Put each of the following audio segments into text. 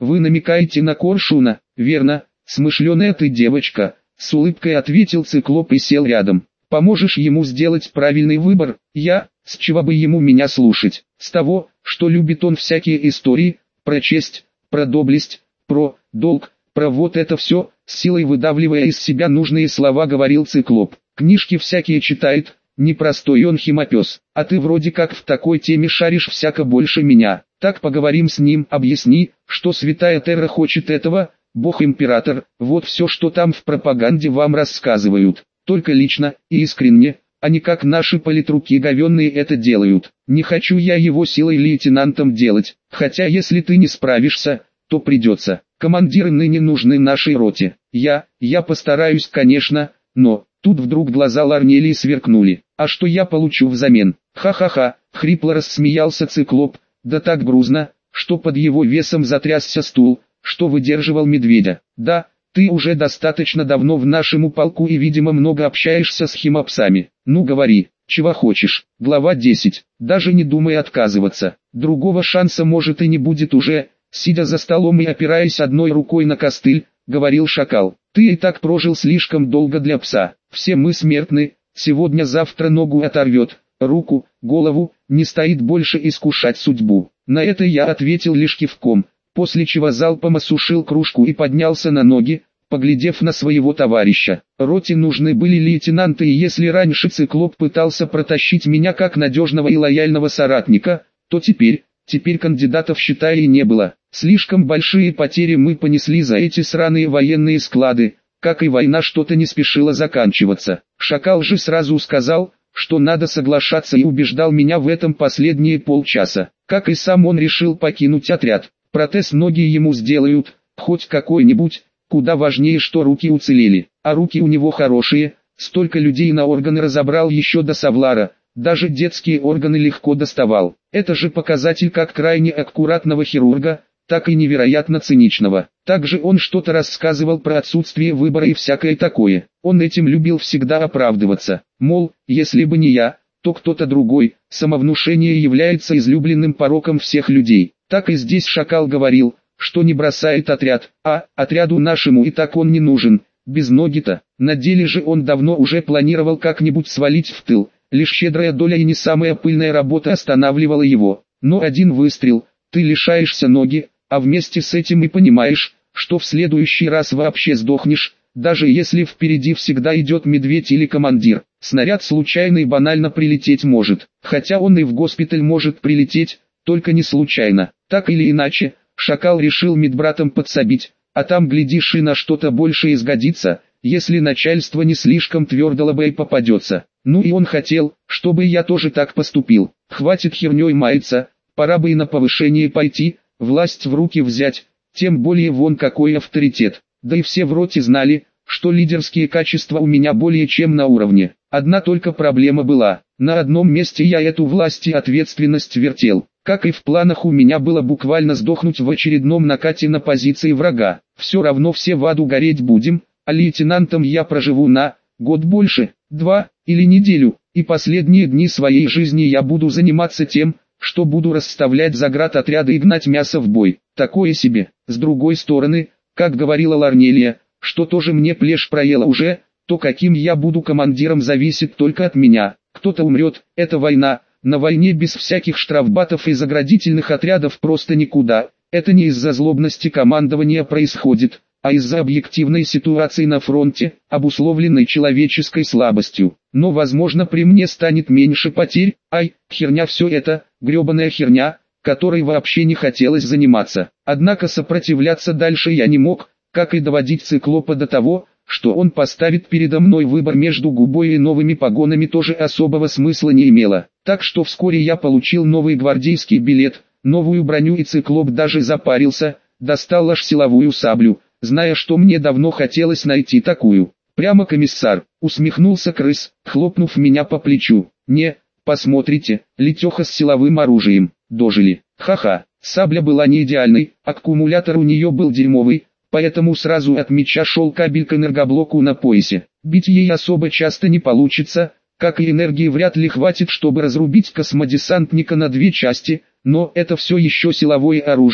Вы намекаете на Коршуна, верно? Смышленая ты девочка, с улыбкой ответил Циклоп и сел рядом. Поможешь ему сделать правильный выбор? С чего бы ему меня слушать? С того, что любит он всякие истории, про честь, про доблесть, про долг, про вот это все, с силой выдавливая из себя нужные слова говорил Циклоп. Книжки всякие читает, непростой он химопес, а ты вроде как в такой теме шаришь всяко больше меня. Так поговорим с ним, объясни, что святая Терра хочет этого, бог-император, вот все, что там в пропаганде вам рассказывают. Только лично и искренне, а не как наши политруки говенные это делают. Не хочу я его силой лейтенантом делать, хотя если ты не справишься, то придется. Командиры ныне нужны нашей роте. Я постараюсь, конечно, но... Тут вдруг глаза Ларнелии сверкнули. А что я получу взамен? Ха-ха-ха, хрипло рассмеялся Циклоп, да так грузно, что под его весом затрясся стул, что выдерживал медведя. Да, ты уже достаточно давно в нашем полку и видимо много общаешься с химопсами. Ну говори, чего хочешь. Глава 10. Даже не думай отказываться. Другого шанса может и не будет уже, сидя за столом и опираясь одной рукой на костыль, говорил шакал. Ты и так прожил слишком долго для пса. Все мы смертны, сегодня-завтра ногу оторвет, руку, голову, не стоит больше искушать судьбу. На это я ответил лишь кивком, после чего залпом осушил кружку и поднялся на ноги, поглядев на своего товарища. Роте нужны были лейтенанты, и если раньше Циклоп пытался протащить меня как надежного и лояльного соратника, то теперь кандидатов считай и не было. Слишком большие потери мы понесли за эти сраные военные склады, как и война что-то не спешила заканчиваться. Шакал же сразу сказал, что надо соглашаться и убеждал меня в этом последние полчаса. Как и сам он решил покинуть отряд. Протез ноги ему сделают, хоть какой-нибудь, куда важнее, что руки уцелели. А руки у него хорошие, столько людей на органы разобрал еще до Савлара. Даже детские органы легко доставал. Это же показатель как крайне аккуратного хирурга, так и невероятно циничного. Также он что-то рассказывал про отсутствие выбора и всякое такое. Он этим любил всегда оправдываться. Мол, если бы не я, то кто-то другой. Самовнушение является излюбленным пороком всех людей. Так и здесь шакал говорил, что не бросает отряд, а отряду нашему и так он не нужен. Без ноги-то. На деле же он давно уже планировал как-нибудь свалить в тыл. Лишь щедрая доля и не самая пыльная работа останавливала его. Но один выстрел, ты лишаешься ноги, а вместе с этим и понимаешь, что в следующий раз вообще сдохнешь, даже если впереди всегда идет медведь или командир. Снаряд случайно и банально прилететь может, хотя он и в госпиталь может прилететь, только не случайно. Так или иначе, шакал решил медбратом подсобить, а там глядишь и на что-то больше изгодится, если начальство не слишком твердо лобой попадется. Ну и он хотел, чтобы я тоже так поступил. Хватит херней маяться, пора бы и на повышение пойти, власть в руки взять, тем более вон какой авторитет. Да и все в роте знали, что лидерские качества у меня более чем на уровне. Одна только проблема была, на одном месте я эту власть и ответственность вертел. Как и в планах у меня было буквально сдохнуть в очередном накате на позиции врага. Все равно все в аду гореть будем, а лейтенантом я проживу на год больше, 2 или неделю, и последние дни своей жизни я буду заниматься тем, что буду расставлять заградотряды и гнать мясо в бой. Такое себе. С другой стороны, как говорила Ларнелия, что тоже мне плешь проела уже, то каким я буду командиром зависит только от меня. Кто-то умрет, это война, на войне без всяких штрафбатов и заградительных отрядов просто никуда. Это не из-за злобности командования происходит, а из-за объективной ситуации на фронте, обусловленной человеческой слабостью. Но возможно при мне станет меньше потерь, херня все это, гребаная херня, которой вообще не хотелось заниматься. Однако сопротивляться дальше я не мог, как и доводить Циклопа до того, что он поставит передо мной выбор между губой и новыми погонами тоже особого смысла не имело. Так что вскоре я получил новый гвардейский билет, новую броню и Циклоп даже запарился, достал аж силовую саблю, зная, что мне давно хотелось найти такую. Прямо комиссар, усмехнулся крыс, хлопнув меня по плечу. Не, посмотрите, Летеха с силовым оружием, дожили. Ха-ха, сабля была не идеальной, аккумулятор у нее был дерьмовый, поэтому сразу от меча шел кабель к энергоблоку на поясе. Бить ей особо часто не получится, как и энергии вряд ли хватит, чтобы разрубить космодесантника на 2 части, но это все еще силовое оружие,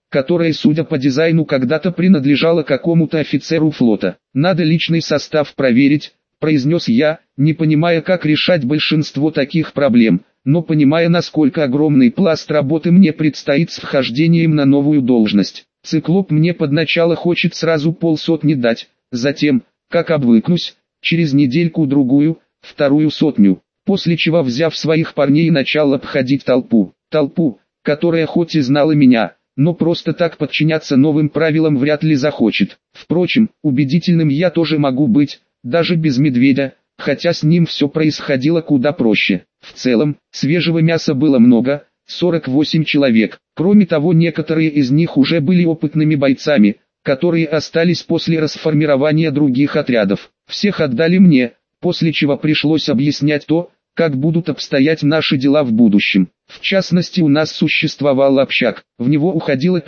которая, судя по дизайну, когда-то принадлежала какому-то офицеру флота. «Надо личный состав проверить», — произнес я, не понимая, как решать большинство таких проблем, но понимая, насколько огромный пласт работы мне предстоит с вхождением на новую должность. Циклоп мне под начало хочет сразу 500 дать, затем, как обвыкнусь, через недельку-другую, 200, после чего, взяв своих парней, начал обходить толпу. Толпу, которая хоть и знала меня, но просто так подчиняться новым правилам вряд ли захочет. Впрочем, убедительным я тоже могу быть, даже без медведя, хотя с ним все происходило куда проще. В целом, свежего мяса было много, 48 человек. Кроме того, некоторые из них уже были опытными бойцами, которые остались после расформирования других отрядов. Всех отдали мне, после чего пришлось объяснять то, как будут обстоять наши дела в будущем. В частности, у нас существовал общак, в него уходило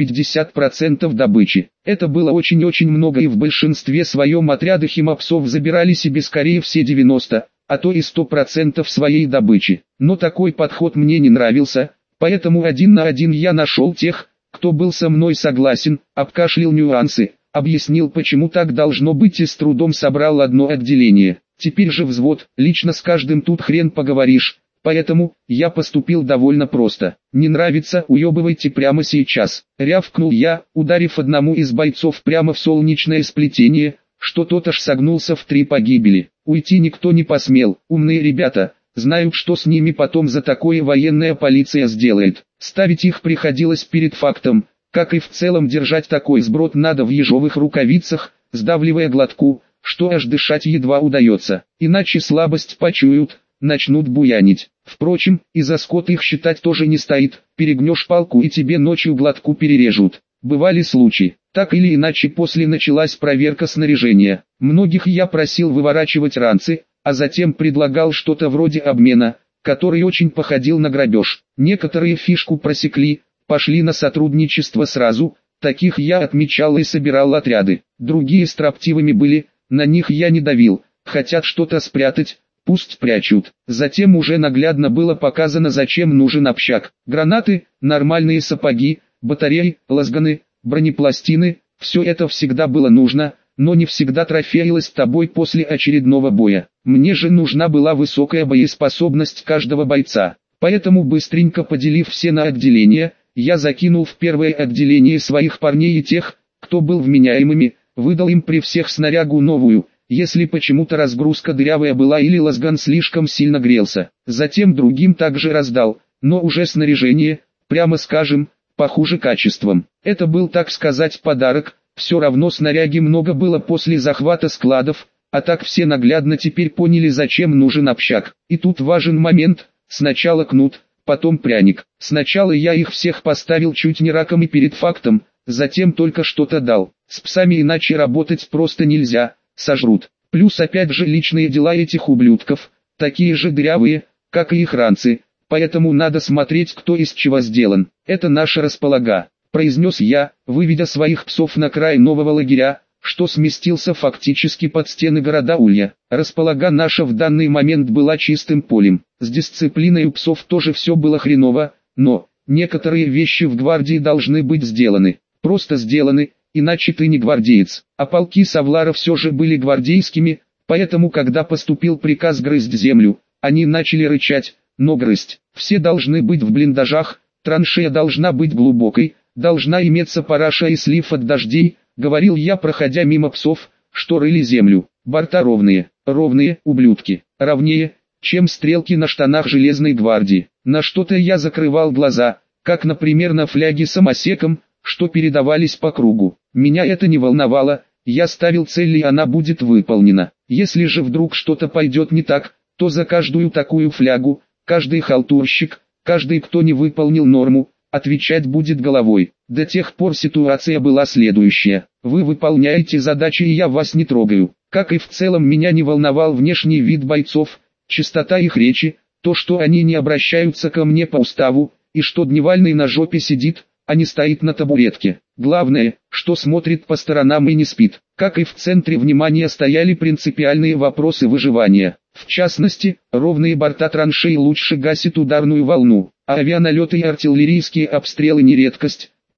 50% добычи. Это было очень-очень много, и в большинстве своем отряды химопсов забирали себе скорее все 90, а то и 100% своей добычи. Но такой подход мне не нравился, поэтому 1 на 1 я нашел тех, кто был со мной согласен, обкашлял нюансы, объяснил, почему так должно быть, и с трудом собрал одно отделение. Теперь же взвод, лично с каждым тут хрен поговоришь, поэтому я поступил довольно просто. «Не нравится, уебывайте прямо сейчас», — рявкнул я, ударив одному из бойцов прямо в солнечное сплетение, что тот аж согнулся в 3 погибели. Уйти никто не посмел, умные ребята, знают, что с ними потом за такое военная полиция сделает. Ставить их приходилось перед фактом, как и в целом держать такой сброд надо в ежовых рукавицах, сдавливая глотку, что аж дышать едва удается, иначе слабость почуют, начнут буянить. Впрочем, и за скот их считать тоже не стоит, перегнешь палку и тебе ночью глотку перережут. Бывали случаи. Так или иначе, после началась проверка снаряжения. Многих я просил выворачивать ранцы, а затем предлагал что-то вроде обмена, который очень походил на грабеж. Некоторые фишку просекли, пошли на сотрудничество сразу, таких я отмечал и собирал отряды. Другие строптивыми были, на них я не давил, хотят что-то спрятать, пусть прячут. Затем уже наглядно было показано, зачем нужен общак. Гранаты, нормальные сапоги, батареи, лазганы, бронепластины, все это всегда было нужно, но не всегда трофеилось тобой после очередного боя. Мне же нужна была высокая боеспособность каждого бойца, поэтому, быстренько поделив все на отделения, я закинул в первое отделение своих парней и тех, кто был вменяемыми, выдал им при всех снарягу новую, если почему-то разгрузка дырявая была или лазган слишком сильно грелся. Затем другим также раздал, но уже снаряжение, прямо скажем, похуже качеством. Это был, так сказать, подарок, все равно снаряги много было после захвата складов, а так все наглядно теперь поняли, зачем нужен общак. И тут важен момент, сначала кнут, потом пряник. Сначала я их всех поставил чуть не раком и перед фактом, затем только что-то дал. С псами иначе работать просто нельзя, сожрут. Плюс опять же личные дела этих ублюдков, такие же дырявые, как и их ранцы, поэтому надо смотреть, кто из чего сделан. Это наша располага, произнес я, выведя своих псов на край нового лагеря, что сместился фактически под стены города Улья. Располага наша в данный момент была чистым полем. С дисциплиной у псов тоже все было хреново, но некоторые вещи в гвардии должны быть сделаны. Просто сделаны, иначе ты не гвардеец. А полки Савлара все же были гвардейскими, поэтому когда поступил приказ грызть землю, они начали рычать, но грызть. Все должны быть в блиндажах, траншея должна быть глубокой, должна иметься параша и слив от дождей, говорил я, проходя мимо псов, что рыли землю. Борта ровные, ублюдки, ровнее, чем стрелки на штанах Железной гвардии. На что-то я закрывал глаза, как, например, на фляги самосеком, что передавались по кругу. Меня это не волновало, я ставил цель, и она будет выполнена. Если же вдруг что-то пойдет не так, то за каждую такую флягу, каждый халтурщик, каждый, кто не выполнил норму, отвечать будет головой. До тех пор ситуация была следующая: вы выполняете задачи, и я вас не трогаю. Как и в целом меня не волновал внешний вид бойцов, чистота их речи, то, что они не обращаются ко мне по уставу, и что Дневальный на жопе сидит, а не стоит на табуретке. Главное, что смотрит по сторонам и не спит. Как и в центре внимания стояли принципиальные вопросы выживания. В частности, ровные борта траншей лучше гасят ударную волну, а авианалеты и артиллерийские обстрелы не редкость,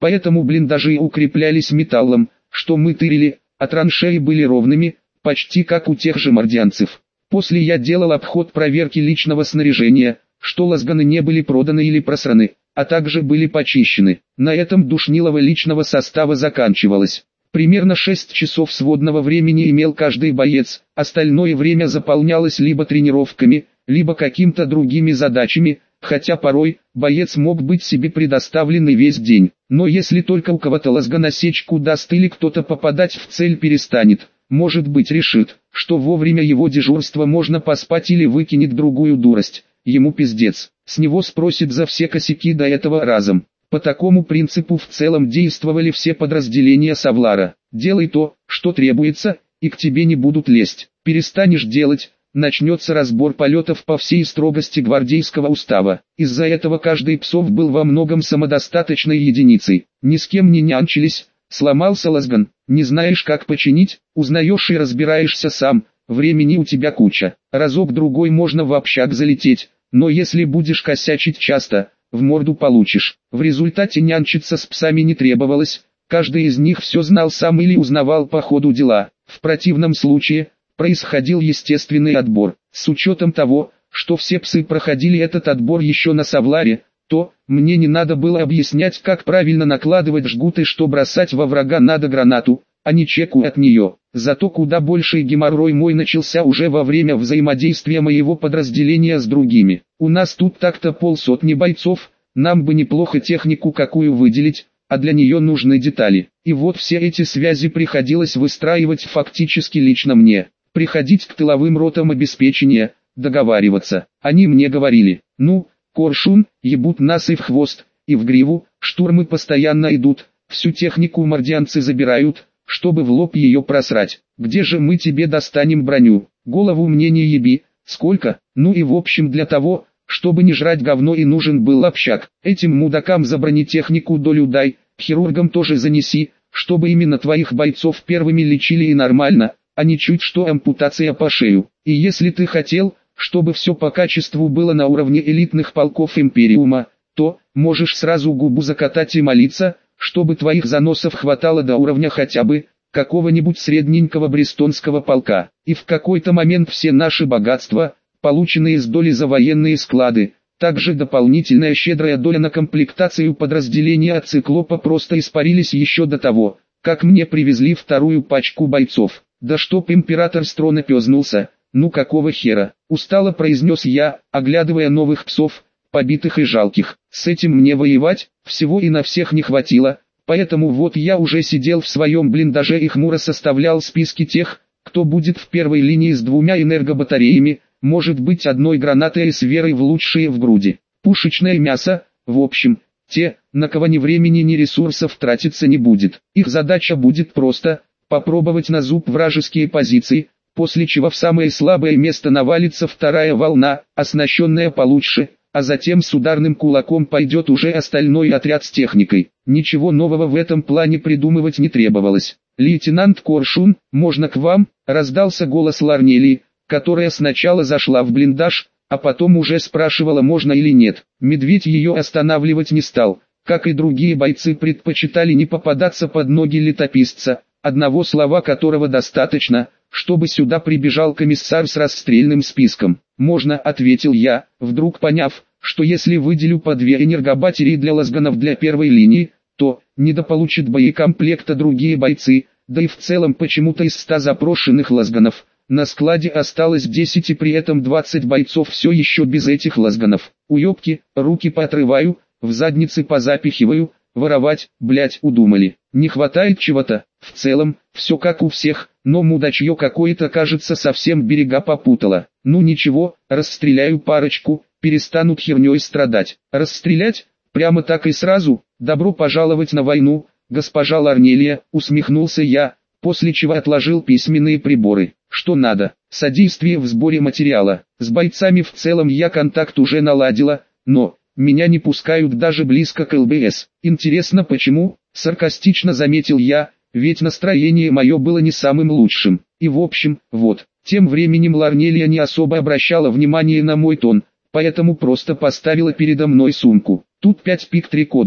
Поэтому блиндажи укреплялись металлом, что мы тырили, а траншеи были ровными, почти как у тех же мордианцев. После я делал обход проверки личного снаряжения, что лазганы не были проданы или просраны, а также были почищены. На этом душнилово личного состава заканчивалось. Примерно 6 часов сводного времени имел каждый боец, остальное время заполнялось либо тренировками, либо какими-то другими задачами, хотя порой боец мог быть себе предоставлен и весь день. Но если только у кого-то лазганосечку даст или кто-то попадать в цель перестанет, может быть решит, что во время его дежурства можно поспать или выкинет другую дурость, ему пиздец, с него спросит за все косяки до этого разом. По такому принципу в целом действовали все подразделения Савлара. Делай то, что требуется, и к тебе не будут лезть. Перестанешь делать, начнется разбор полетов по всей строгости гвардейского устава. Из-за этого каждый Псов был во многом самодостаточной единицей. Ни с кем не нянчились, сломался лазган, не знаешь как починить, узнаешь и разбираешься сам, времени у тебя куча. Разок-другой можно в общак залететь, но если будешь косячить часто, в морду получишь. В результате нянчиться с псами не требовалось, каждый из них все знал сам или узнавал по ходу дела. В противном случае, происходил естественный отбор. С учетом того, что все псы проходили этот отбор еще на Савларе, то, мне не надо было объяснять, как правильно накладывать жгут и что бросать во врага надо гранату, а не чеку от нее. Зато куда больший геморрой мой начался уже во время взаимодействия моего подразделения с другими. У нас тут так-то 50 бойцов, нам бы неплохо технику какую выделить, а для нее нужны детали. И вот все эти связи приходилось выстраивать фактически лично мне. Приходить к тыловым ротам обеспечения, договариваться. Они мне говорили: ну, Коршун, ебут нас и в хвост, и в гриву, штурмы постоянно идут, всю технику мордианцы забирают, чтобы в лоб ее просрать. Где же мы тебе достанем броню? Голову мне не еби. Сколько? Ну и в общем для того, чтобы не жрать говно и нужен был общак. Этим мудакам за бронетехнику долю дай, хирургам тоже занеси, чтобы именно твоих бойцов первыми лечили и нормально, а не чуть что ампутация по шею. И если ты хотел, чтобы все по качеству было на уровне элитных полков Империума, то можешь сразу губу закатать и молиться, чтобы твоих заносов хватало до уровня хотя бы какого-нибудь средненького брестонского полка. И в какой-то момент все наши богатства, полученные с доли за военные склады, также дополнительная щедрая доля на комплектацию подразделения от Циклопа просто испарились еще до того, как мне привезли вторую пачку бойцов. Да чтоб император с трона пёзнулся, ну какого хера, устало произнес я, оглядывая новых псов, побитых и жалких. С этим мне воевать, всего и на всех не хватило, поэтому вот я уже сидел в своем блиндаже и хмуро составлял списки тех, кто будет в первой линии с 2 энергобатареями, может быть одной гранатой и с верой в лучшие в груди. Пушечное мясо, в общем, те, на кого ни времени ни ресурсов тратиться не будет. Их задача будет просто попробовать на зуб вражеские позиции, после чего в самое слабое место навалится вторая волна, оснащенная получше, а затем с ударным кулаком пойдет уже остальной отряд с техникой. Ничего нового в этом плане придумывать не требовалось. «Лейтенант Коршун, можно к вам?» – раздался голос Ларнелии, которая сначала зашла в блиндаж, а потом уже спрашивала, можно или нет. Медведь ее останавливать не стал, как и другие бойцы предпочитали не попадаться под ноги летописца, одного слова которого достаточно, чтобы сюда прибежал комиссар с расстрельным списком. «Можно», — ответил я, вдруг поняв, что если выделю по 2 энергобатареи для лазганов для первой линии, то недополучат боекомплекта другие бойцы, да и в целом почему-то из 100 запрошенных лазганов на складе осталось 10 и при этом 20 бойцов все еще без этих лазганов. Уебки, руки поотрываю, в задницы позапихиваю, воровать, блять, удумали. Не хватает чего-то, в целом, все как у всех, но мудачье какое-то, кажется, совсем берега попутало. Ну ничего, расстреляю парочку, перестанут херней страдать. Расстрелять? Прямо так и сразу? Добро пожаловать на войну, госпожа Ларнелия, усмехнулся я, после чего отложил письменные приборы. Что надо? Содействие в сборе материала. С бойцами в целом я контакт уже наладила, но меня не пускают даже близко к ЛБС. Интересно почему? Саркастично заметил я, ведь настроение мое было не самым лучшим. И в общем, вот. Тем временем Ларнелия не особо обращала внимание на мой тон, поэтому просто поставила передо мной сумку. Тут 5 пик-трикодеров,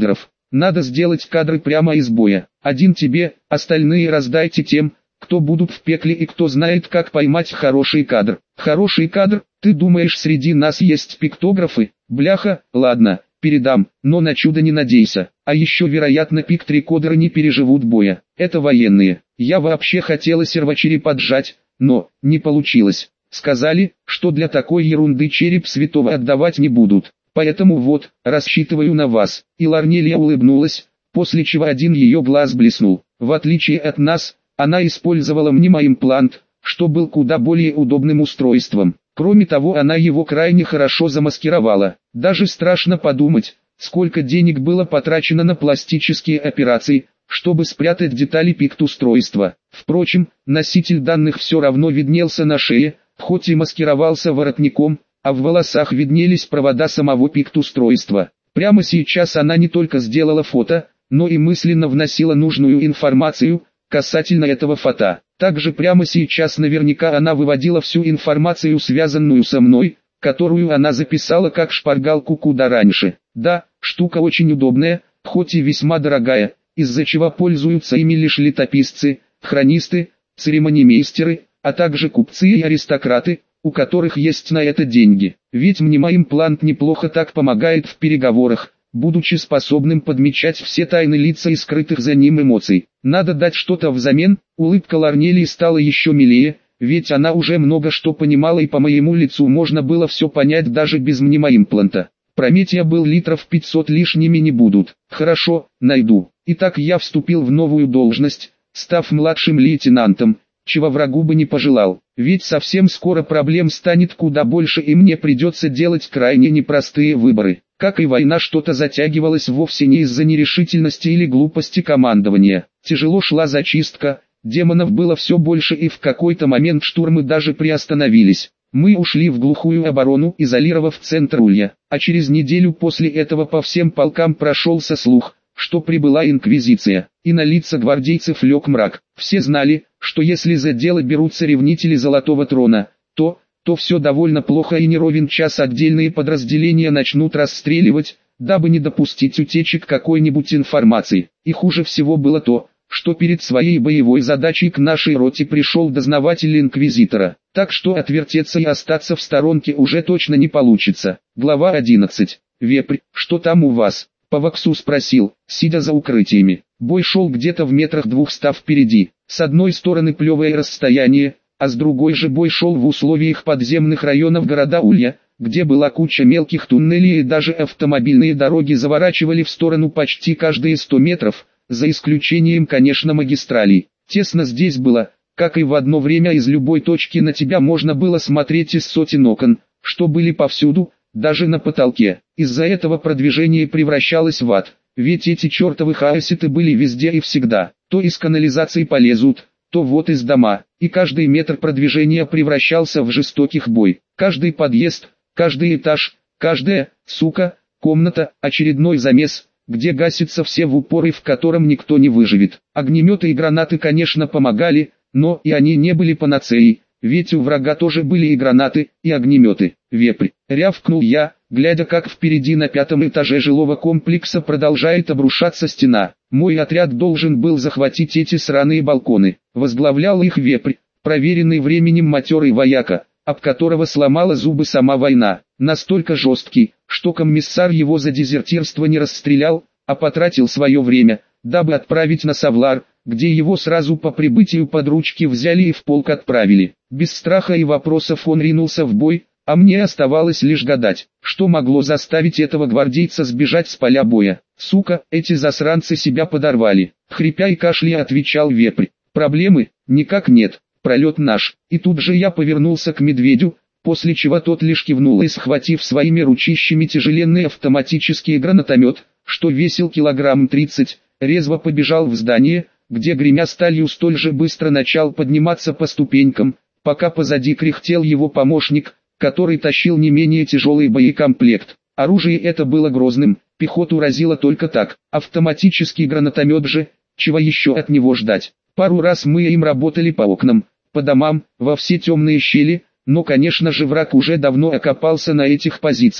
Надо сделать кадры прямо из боя. Один тебе, остальные раздайте тем, кто будут в пекле и кто знает, как поймать хороший кадр. Хороший кадр? Ты думаешь, среди нас есть пиктографы? Бляха, ладно, передам, но на чудо не надейся. А еще, вероятно, пикт-рекодеры не переживут боя. Это военные. Я вообще хотела сервочереп поджать, но не получилось. Сказали, что для такой ерунды череп святого отдавать не будут. Поэтому вот, рассчитываю на вас. И Ларнелия улыбнулась, после чего один ее глаз блеснул. В отличие от нас, она использовала мнемоимплант, что был куда более удобным устройством. Кроме того, она его крайне хорошо замаскировала. Даже страшно подумать, сколько денег было потрачено на пластические операции, чтобы спрятать детали пикт-устройства. Впрочем, носитель данных все равно виднелся на шее, хоть и маскировался воротником, а в волосах виднелись провода самого пикт-устройства. Прямо сейчас она не только сделала фото, но и мысленно вносила нужную информацию касательно этого фото. Также прямо сейчас наверняка она выводила всю информацию, связанную со мной, которую она записала как шпаргалку куда раньше. Да, штука очень удобная, хоть и весьма дорогая, из-за чего пользуются ими лишь летописцы, хронисты, церемонимейстеры, а также купцы и аристократы, у которых есть на это деньги. Ведь мнемоимплант неплохо так помогает в переговорах, будучи способным подмечать все тайны лица и скрытых за ним эмоций. Надо дать что-то взамен. Улыбка Ларнелии стала еще милее, ведь она уже много что понимала, и по моему лицу можно было все понять даже без мнемоимпланта. Прометия был литров 500, лишними не будут. Хорошо, найду. Итак, я вступил в новую должность, став младшим лейтенантом, чего врагу бы не пожелал. Ведь совсем скоро проблем станет куда больше, и мне придется делать крайне непростые выборы. Как и война, что-то затягивалось вовсе не из-за нерешительности или глупости командования. Тяжело шла зачистка, демонов было все больше, и в какой-то момент штурмы даже приостановились. Мы ушли в глухую оборону, изолировав центр Улья, а через неделю после этого по всем полкам прошелся слух, что прибыла инквизиция, и на лица гвардейцев лег мрак. Все знали, что если за дело берутся ревнители Золотого Трона, то все довольно плохо, и не ровен час отдельные подразделения начнут расстреливать, дабы не допустить утечек какой-нибудь информации. И хуже всего было то, что перед своей боевой задачей к нашей роте пришел дознаватель инквизитора, так что отвертеться и остаться в сторонке уже точно не получится. Глава 11. Вепрь, что там у вас? По Ваксу спросил, сидя за укрытиями. Бой шел где-то в метрах 200 впереди. С одной стороны плевое расстояние, а с другой же бой шел в условиях подземных районов города Улья, где была куча мелких туннелей, и даже автомобильные дороги заворачивали в сторону почти каждые 100 метров, за исключением, конечно, магистралей. Тесно здесь было, как и в одно время из любой точки на тебя можно было смотреть из сотен окон, что были повсюду, даже на потолке. Из-за этого продвижение превращалось в ад, ведь эти чертовы хаоситы были везде и всегда. То из канализации полезут, то вот из дома, и каждый метр продвижения превращался в жестоких бой. Каждый подъезд, каждый этаж, каждая, комната, очередной замес, где гасятся все в упор и в котором никто не выживет. Огнеметы и гранаты, конечно, помогали, но и они не были панацеей, ведь у врага тоже были и гранаты, и огнеметы. Вепрь, рявкнул я, глядя, как впереди на 5-м этаже жилого комплекса продолжает обрушаться стена. Мой отряд должен был захватить эти сраные балконы. Возглавлял их Вепрь, проверенный временем матерый вояка, об которого сломала зубы сама война. Настолько жесткий, что комиссар его за дезертирство не расстрелял, а потратил свое время, дабы отправить на Савлар, где его сразу по прибытию под ручки взяли и в полк отправили. Без страха и вопросов он ринулся в бой, а мне оставалось лишь гадать, что могло заставить этого гвардейца сбежать с поля боя. Сука, эти засранцы себя подорвали. Хрипя и кашляя отвечал Вепрь. Проблемы? Никак нет, пролет наш. И тут же я повернулся к медведю, после чего тот лишь кивнул и, схватив своими ручищами тяжеленный автоматический гранатомет, что весил килограмм 30, резво побежал в здание, где, гремя сталью, столь же быстро начал подниматься по ступенькам, пока позади кряхтел его помощник, который тащил не менее тяжелый боекомплект. Оружие это было грозным, пехоту разило только так, автоматический гранатомет же, чего еще от него ждать. Пару раз мы им работали по окнам, по домам, во все темные щели, но, конечно же, враг уже давно окопался на этих позициях.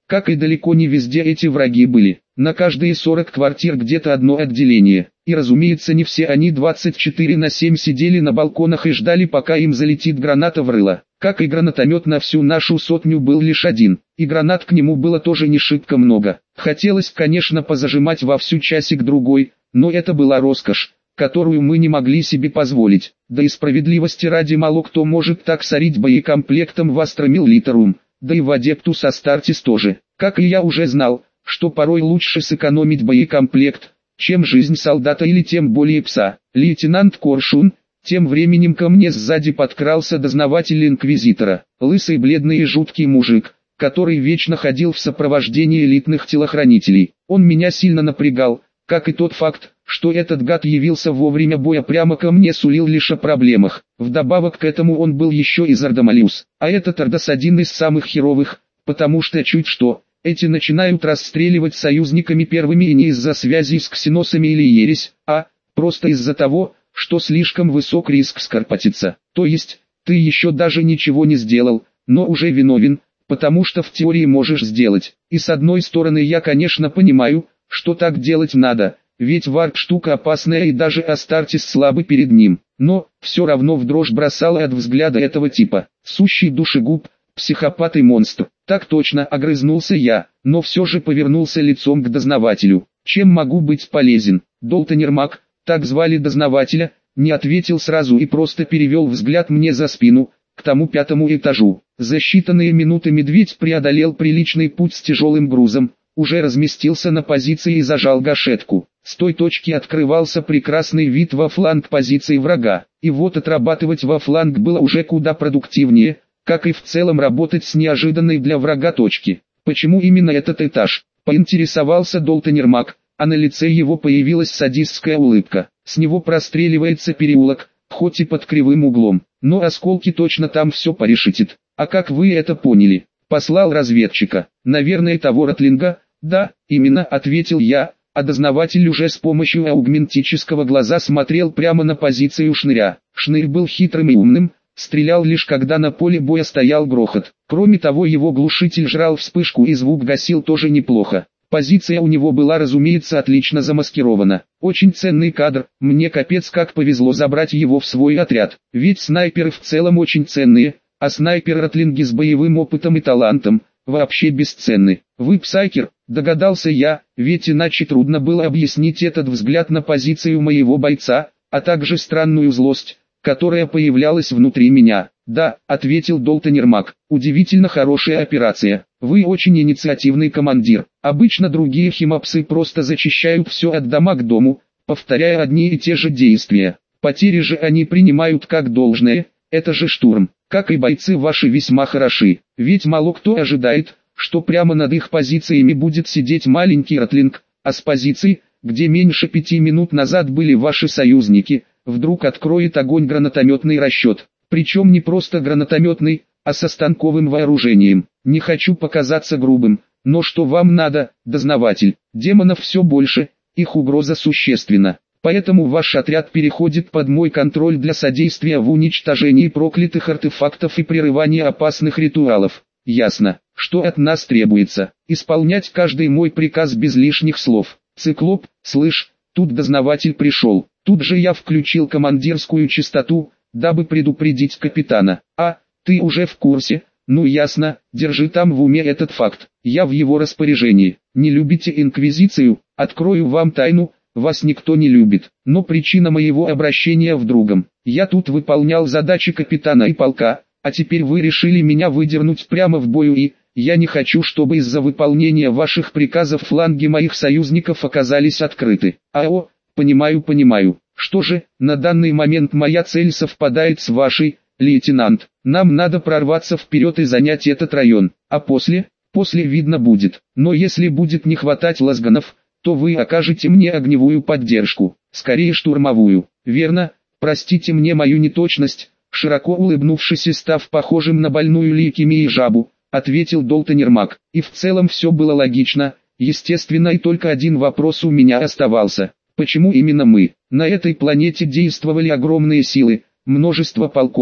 Как и далеко не везде эти враги были. На каждые 40 квартир где-то одно отделение. И разумеется, не все они 24/7 сидели на балконах и ждали, пока им залетит граната в рыло. Как и гранатомет на всю нашу сотню был лишь один, и гранат к нему было тоже не шибко много. Хотелось, конечно, позажимать вовсю часик-другой, но это была роскошь, которую мы не могли себе позволить. Да и справедливости ради, мало кто может так сорить боекомплектом в Astra Militarum, да и в Adeptus Astartes тоже. Как и я уже знал, что порой лучше сэкономить боекомплект, чем жизнь солдата или тем более пса. Лейтенант Коршун. Тем временем ко мне сзади подкрался дознаватель Инквизитора, лысый, бледный и жуткий мужик, который вечно ходил в сопровождении элитных телохранителей. Он меня сильно напрягал, как и тот факт, что этот гад явился вовремя боя прямо ко мне, сулил лишь о проблемах. Вдобавок к этому он был еще из Ардамалиус, а этот Ардас один из самых херовых, потому что чуть что, эти начинают расстреливать союзниками первыми, и не из-за связи с ксеносами или ересь, а просто из-за того, что слишком высок риск скорпотиться. То есть, ты еще даже ничего не сделал, но уже виновен, потому что в теории можешь сделать. И с одной стороны, я, конечно, понимаю, что так делать надо, ведь варп штука опасная и даже Астартес слабый перед ним. Но, все равно в дрожь бросало от взгляда этого типа. Сущий душегуб, психопат и монстр. Так точно, огрызнулся я, но все же повернулся лицом к дознавателю. Чем могу быть полезен? Долтонер Мак, так звали дознавателя, не ответил сразу и просто перевел взгляд мне за спину, к тому 5-му этажу. За считанные минуты медведь преодолел приличный путь с тяжелым грузом, уже разместился на позиции и зажал гашетку. С той точки открывался прекрасный вид во фланг позиции врага, и вот отрабатывать во фланг было уже куда продуктивнее, как и в целом работать с неожиданной для врага точки. Почему именно этот этаж? Поинтересовался Долтонер Мак, а на лице его появилась садистская улыбка. С него простреливается переулок, хоть и под кривым углом, но осколки точно там все порешитит. А как вы это поняли? Послал разведчика. Наверное, того Ротлинга? Да, именно, ответил я, а дознаватель уже с помощью аугментического глаза смотрел прямо на позицию Шныря. Шнырь был хитрым и умным, стрелял лишь когда на поле боя стоял грохот. Кроме того, его глушитель жрал вспышку и звук гасил тоже неплохо. Позиция у него была, разумеется, отлично замаскирована. Очень ценный кадр, мне капец как повезло забрать его в свой отряд. Ведь снайперы в целом очень ценные, а снайпер-ротлинги с боевым опытом и талантом вообще бесценны. Вы псайкер, догадался я, ведь иначе трудно было объяснить этот взгляд на позицию моего бойца, а также странную злость, которая появлялась внутри меня. «Да», — ответил Долтонер Мак, — «удивительно хорошая операция. Вы очень инициативный командир. Обычно другие химопсы просто зачищают все от дома к дому, повторяя одни и те же действия. Потери же они принимают как должное, это же штурм. Как и бойцы ваши весьма хороши, ведь мало кто ожидает, что прямо над их позициями будет сидеть маленький ротлинг, а с позиций, где меньше 5 минут назад были ваши союзники, вдруг откроет огонь гранатометный расчет. Причем не просто гранатометный, а со станковым вооружением. Не хочу показаться грубым, но что вам надо, дознаватель? Демонов все больше, их угроза существенна. Поэтому ваш отряд переходит под мой контроль для содействия в уничтожении проклятых артефактов и прерывания опасных ритуалов. Ясно, что от нас требуется. Исполнять каждый мой приказ без лишних слов. Циклоп, слышь, тут дознаватель пришел. Тут же я включил командирскую частоту, дабы предупредить капитана. А, ты уже в курсе? Ну ясно, держи там в уме этот факт. Я в его распоряжении. Не любите инквизицию? Открою вам тайну, вас никто не любит. Но причина моего обращения в другом. Я тут выполнял задачи капитана и полка, а теперь вы решили меня выдернуть прямо в бою, и я не хочу, чтобы из-за выполнения ваших приказов фланги моих союзников оказались открыты. Ао, понимаю. Что же, на данный момент моя цель совпадает с вашей, лейтенант. Нам надо прорваться вперед и занять этот район, а после видно будет. Но если будет не хватать лазганов, то вы окажете мне огневую поддержку, скорее штурмовую. Верно, простите мне мою неточность, широко улыбнувшись и став похожим на больную лейкемией жабу, ответил Долтонер Мак. И в целом все было логично, естественно, и только один вопрос у меня оставался. Почему именно мы? На этой планете действовали огромные силы, множество полков,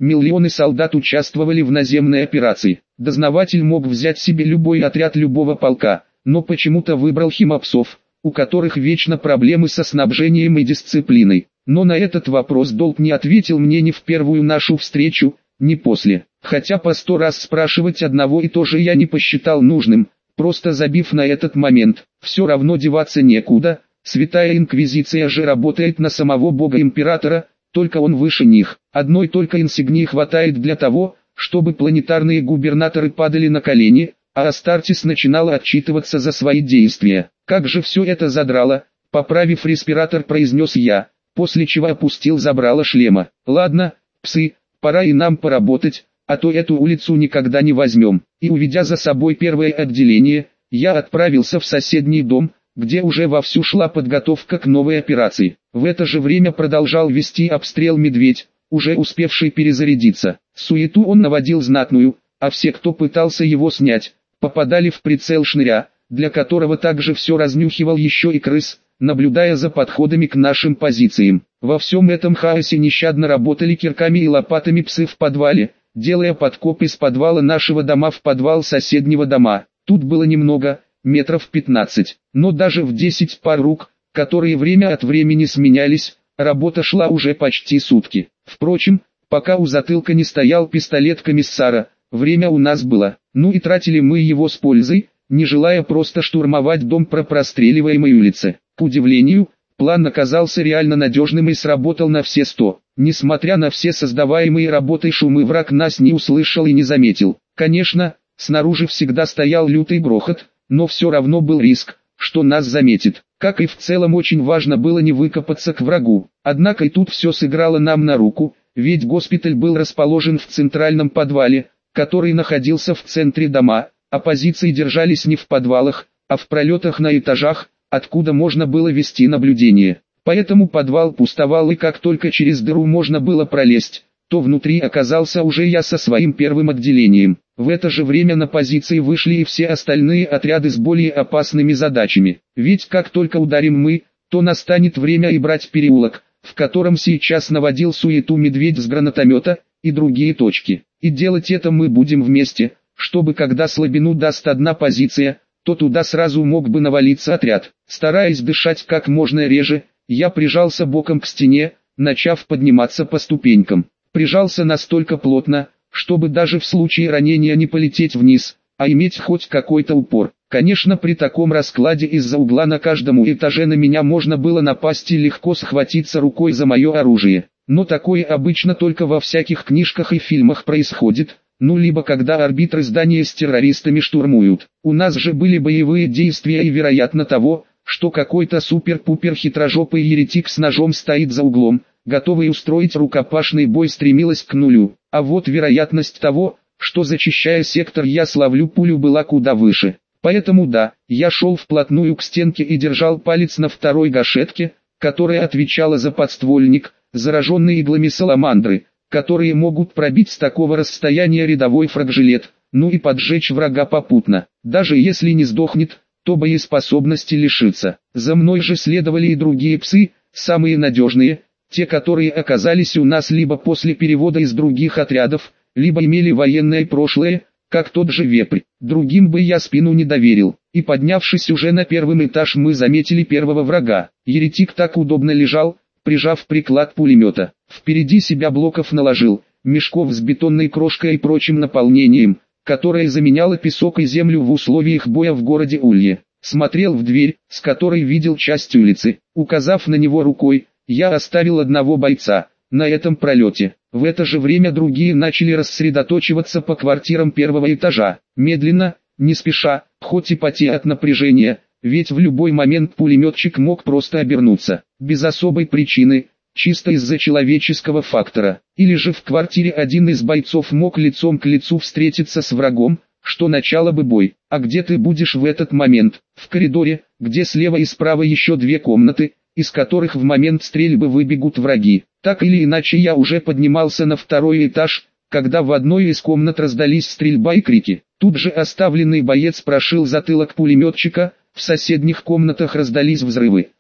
Миллионы солдат участвовали в наземной операции. Дознаватель мог взять себе любой отряд любого полка, но почему-то выбрал химопсов, у которых вечно проблемы со снабжением и дисциплиной. Но на этот вопрос Долг не ответил мне ни в первую нашу встречу, ни после. Хотя по 100 раз спрашивать одного и то же я не посчитал нужным, просто забив на этот момент. Все равно деваться некуда, Святая Инквизиция же работает на самого Бога-Императора, только он выше них. Одной только инсигнии хватает для того, чтобы планетарные губернаторы падали на колени, а Астартес начинала отчитываться за свои действия. Как же все это задрало, поправив респиратор, произнес я, после чего опустил забрало шлема. Ладно, псы, пора и нам поработать, а то эту улицу никогда не возьмем. И уведя за собой первое отделение, я отправился в соседний дом, где уже вовсю шла подготовка к новой операции. В это же время продолжал вести обстрел медведь, уже успевший перезарядиться. Суету он наводил знатную, а все, кто пытался его снять, попадали в прицел шныря, для которого также все разнюхивал еще и крыс, наблюдая за подходами к нашим позициям. Во всем этом хаосе нещадно работали кирками и лопатами псы в подвале, делая подкоп из подвала нашего дома в подвал соседнего дома. Тут было немного, метров 15, но даже в 10 пар рук, которые время от времени сменялись, работа шла уже почти сутки. Впрочем, пока у затылка не стоял пистолет комиссара, время у нас было, ну и тратили мы его с пользой, не желая просто штурмовать дом по простреливаемой улице. К удивлению, план оказался реально надежным и сработал на все 100. Несмотря на все создаваемые работой шумы, враг нас не услышал и не заметил. Конечно, снаружи всегда стоял лютый грохот, но все равно был риск, что нас заметит. Как и в целом очень важно было не выкопаться к врагу. Однако и тут все сыграло нам на руку, ведь госпиталь был расположен в центральном подвале, который находился в центре дома, а позиции держались не в подвалах, а в пролетах на этажах, откуда можно было вести наблюдение. Поэтому подвал пустовал, и как только через дыру можно было пролезть, то внутри оказался уже я со своим первым отделением. В это же время на позиции вышли и все остальные отряды с более опасными задачами. Ведь как только ударим мы, то настанет время и брать переулок, в котором сейчас наводил суету медведь с гранатомета, и другие точки. И делать это мы будем вместе, чтобы когда слабину даст одна позиция, то туда сразу мог бы навалиться отряд. Стараясь дышать как можно реже, я прижался боком к стене, начав подниматься по ступенькам. Прижался настолько плотно, чтобы даже в случае ранения не полететь вниз, а иметь хоть какой-то упор. Конечно, при таком раскладе из-за угла на каждом этаже на меня можно было напасть и легко схватиться рукой за мое оружие. Но такое обычно только во всяких книжках и фильмах происходит, ну либо когда арбитры здания с террористами штурмуют. У нас же были боевые действия, и вероятно того, что какой-то супер-пупер хитрожопый еретик с ножом стоит за углом, готовый устроить рукопашный бой, стремилась к нулю. А вот вероятность того, что зачищая сектор я словлю пулю, была куда выше. Поэтому да, я шел вплотную к стенке и держал палец на второй гашетке, которая отвечала за подствольник, зараженные иглами саламандры, которые могут пробить с такого расстояния рядовой фрагжилет, ну и поджечь врага попутно. Даже если не сдохнет, то боеспособности лишится. За мной же следовали и другие псы, самые надежные, те, которые оказались у нас либо после перевода из других отрядов, либо имели военное прошлое, как тот же вепрь. Другим бы я спину не доверил. И поднявшись уже на первый этаж, мы заметили первого врага. Еретик так удобно лежал, прижав приклад пулемета. Впереди себя блоков наложил, мешков с бетонной крошкой и прочим наполнением, которое заменяло песок и землю в условиях боя в городе Улье. Смотрел в дверь, с которой видел часть улицы. Указав на него рукой, я оставил одного бойца на этом пролете. В это же время другие начали рассредоточиваться по квартирам первого этажа. Медленно, не спеша, хоть и потея от напряжения, ведь в любой момент пулеметчик мог просто обернуться. Без особой причины, чисто из-за человеческого фактора. Или же в квартире один из бойцов мог лицом к лицу встретиться с врагом, что начало бы бой. А где ты будешь в этот момент? В коридоре, где слева и справа еще две комнаты, из которых в момент стрельбы выбегут враги. Так или иначе я уже поднимался на второй этаж, когда в одной из комнат раздались стрельба и крики. Тут же оставленный боец прошил затылок пулеметчика, в соседних комнатах раздались взрывы,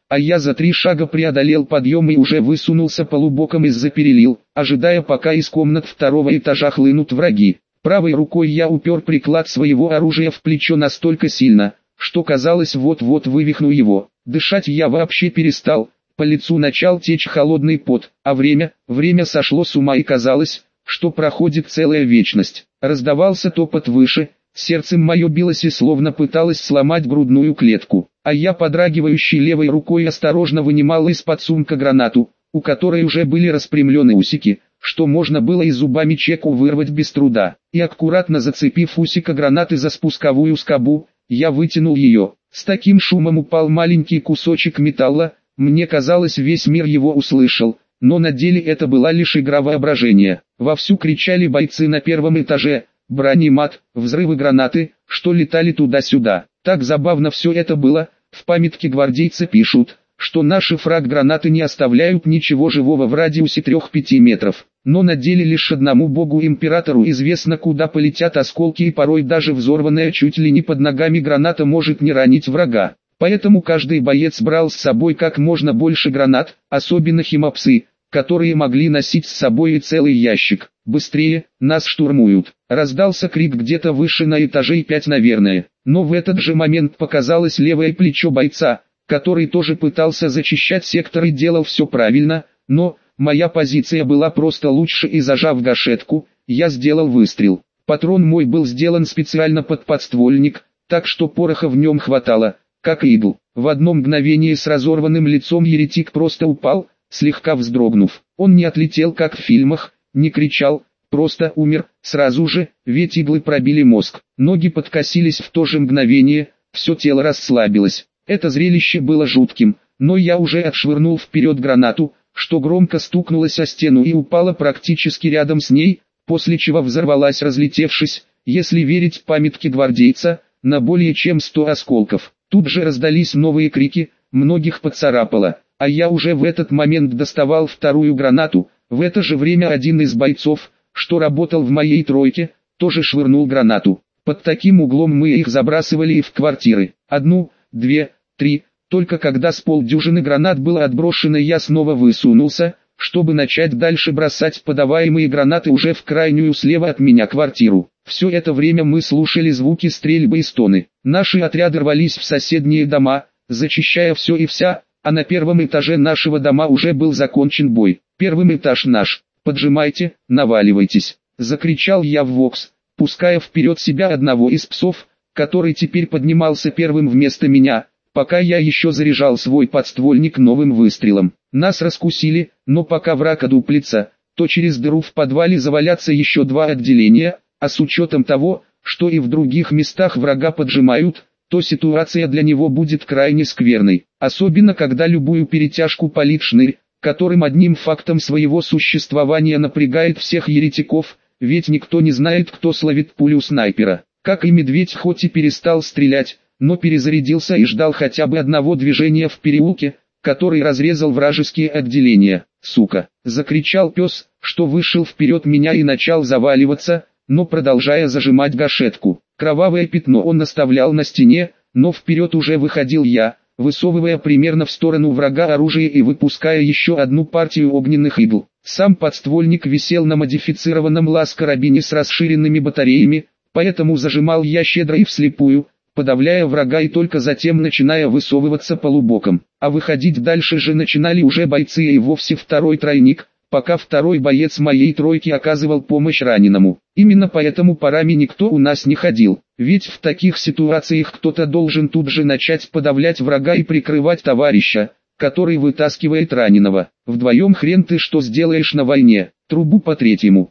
а я за 3 шага преодолел подъем и уже высунулся полубоком из-за перилил, ожидая пока из комнат второго этажа хлынут враги. Правой рукой я упер приклад своего оружия в плечо настолько сильно, что казалось вот-вот вывихну его. Дышать я вообще перестал, по лицу начал течь холодный пот, а время сошло с ума и казалось, что проходит целая вечность. Раздавался топот выше, сердце мое билось и словно пыталось сломать грудную клетку, а я подрагивающей левой рукой осторожно вынимал из-под сумка гранату, у которой уже были распрямлены усики, что можно было и зубами чеку вырвать без труда, и аккуратно зацепив усика гранаты за спусковую скобу, я вытянул ее. С таким шумом упал маленький кусочек металла, мне казалось, весь мир его услышал, но на деле это была лишь игра воображения. Вовсю кричали бойцы на первом этаже, брань и мат, взрывы гранаты, что летали туда-сюда. Так забавно все это было. В памятке гвардейцы пишут, что наши фраг-гранаты не оставляют ничего живого в радиусе 3-5 метров. Но на деле лишь одному богу-императору известно, куда полетят осколки, и порой даже взорванная чуть ли не под ногами граната может не ранить врага. Поэтому каждый боец брал с собой как можно больше гранат, особенно химопсы, которые могли носить с собой и целый ящик. «Быстрее, нас штурмуют!» Раздался крик где-то выше на этажей 5, наверное. Но в этот же момент показалось левое плечо бойца, который тоже пытался зачищать сектор и делал все правильно, но моя позиция была просто лучше, и зажав гашетку, я сделал выстрел. Патрон мой был сделан специально под подствольник, так что пороха в нем хватало, как игл. В одно мгновение с разорванным лицом еретик просто упал, слегка вздрогнув. Он не отлетел, как в фильмах, не кричал, просто умер, сразу же, ведь иглы пробили мозг. Ноги подкосились в то же мгновение, все тело расслабилось. Это зрелище было жутким, но я уже отшвырнул вперед гранату, что громко стукнулась о стену и упала практически рядом с ней, после чего взорвалась, разлетевшись, если верить памятке гвардейца, на более чем 100 осколков. Тут же раздались новые крики, многих поцарапало, а я уже в этот момент доставал вторую гранату. В это же время один из бойцов, что работал в моей тройке, тоже швырнул гранату. Под таким углом мы их забрасывали и в квартиры. 1, 2, 3. Только когда с полдюжины гранат было отброшено, я снова высунулся, чтобы начать дальше бросать подаваемые гранаты уже в крайнюю слева от меня квартиру. Все это время мы слушали звуки стрельбы и стоны. Наши отряды рвались в соседние дома, зачищая все и вся, а на первом этаже нашего дома уже был закончен бой. «Первый этаж наш, поджимайте, наваливайтесь!» — закричал я в вокс, пуская вперед себя одного из псов, который теперь поднимался первым вместо меня, пока я еще заряжал свой подствольник новым выстрелом. Нас раскусили, но пока враг одуплится, то через дыру в подвале завалятся еще 2 отделения, а с учетом того, что и в других местах врага поджимают, то ситуация для него будет крайне скверной, особенно когда любую перетяжку палит шнырь, которым одним фактом своего существования напрягает всех еретиков, ведь никто не знает, кто словит пулю снайпера. Как и медведь, хоть и перестал стрелять, но перезарядился и ждал хотя бы одного движения в переулке, который разрезал вражеские отделения. «Сука!» — закричал пес, что вышел вперед меня и начал заваливаться, но продолжая зажимать гашетку. Кровавое пятно он оставлял на стене, но вперед уже выходил я, высовывая примерно в сторону врага оружие и выпуская еще одну партию огненных игл. Сам подствольник висел на модифицированном лаз-карабине с расширенными батареями, поэтому зажимал я щедро и вслепую, подавляя врага и только затем начиная высовываться полубоком. А выходить дальше же начинали уже бойцы и вовсе второй тройник, пока второй боец моей тройки оказывал помощь раненому. Именно поэтому парами никто у нас не ходил, ведь в таких ситуациях кто-то должен тут же начать подавлять врага и прикрывать товарища, который вытаскивает раненого. Вдвоем хрен ты что сделаешь на войне. Трубу по третьему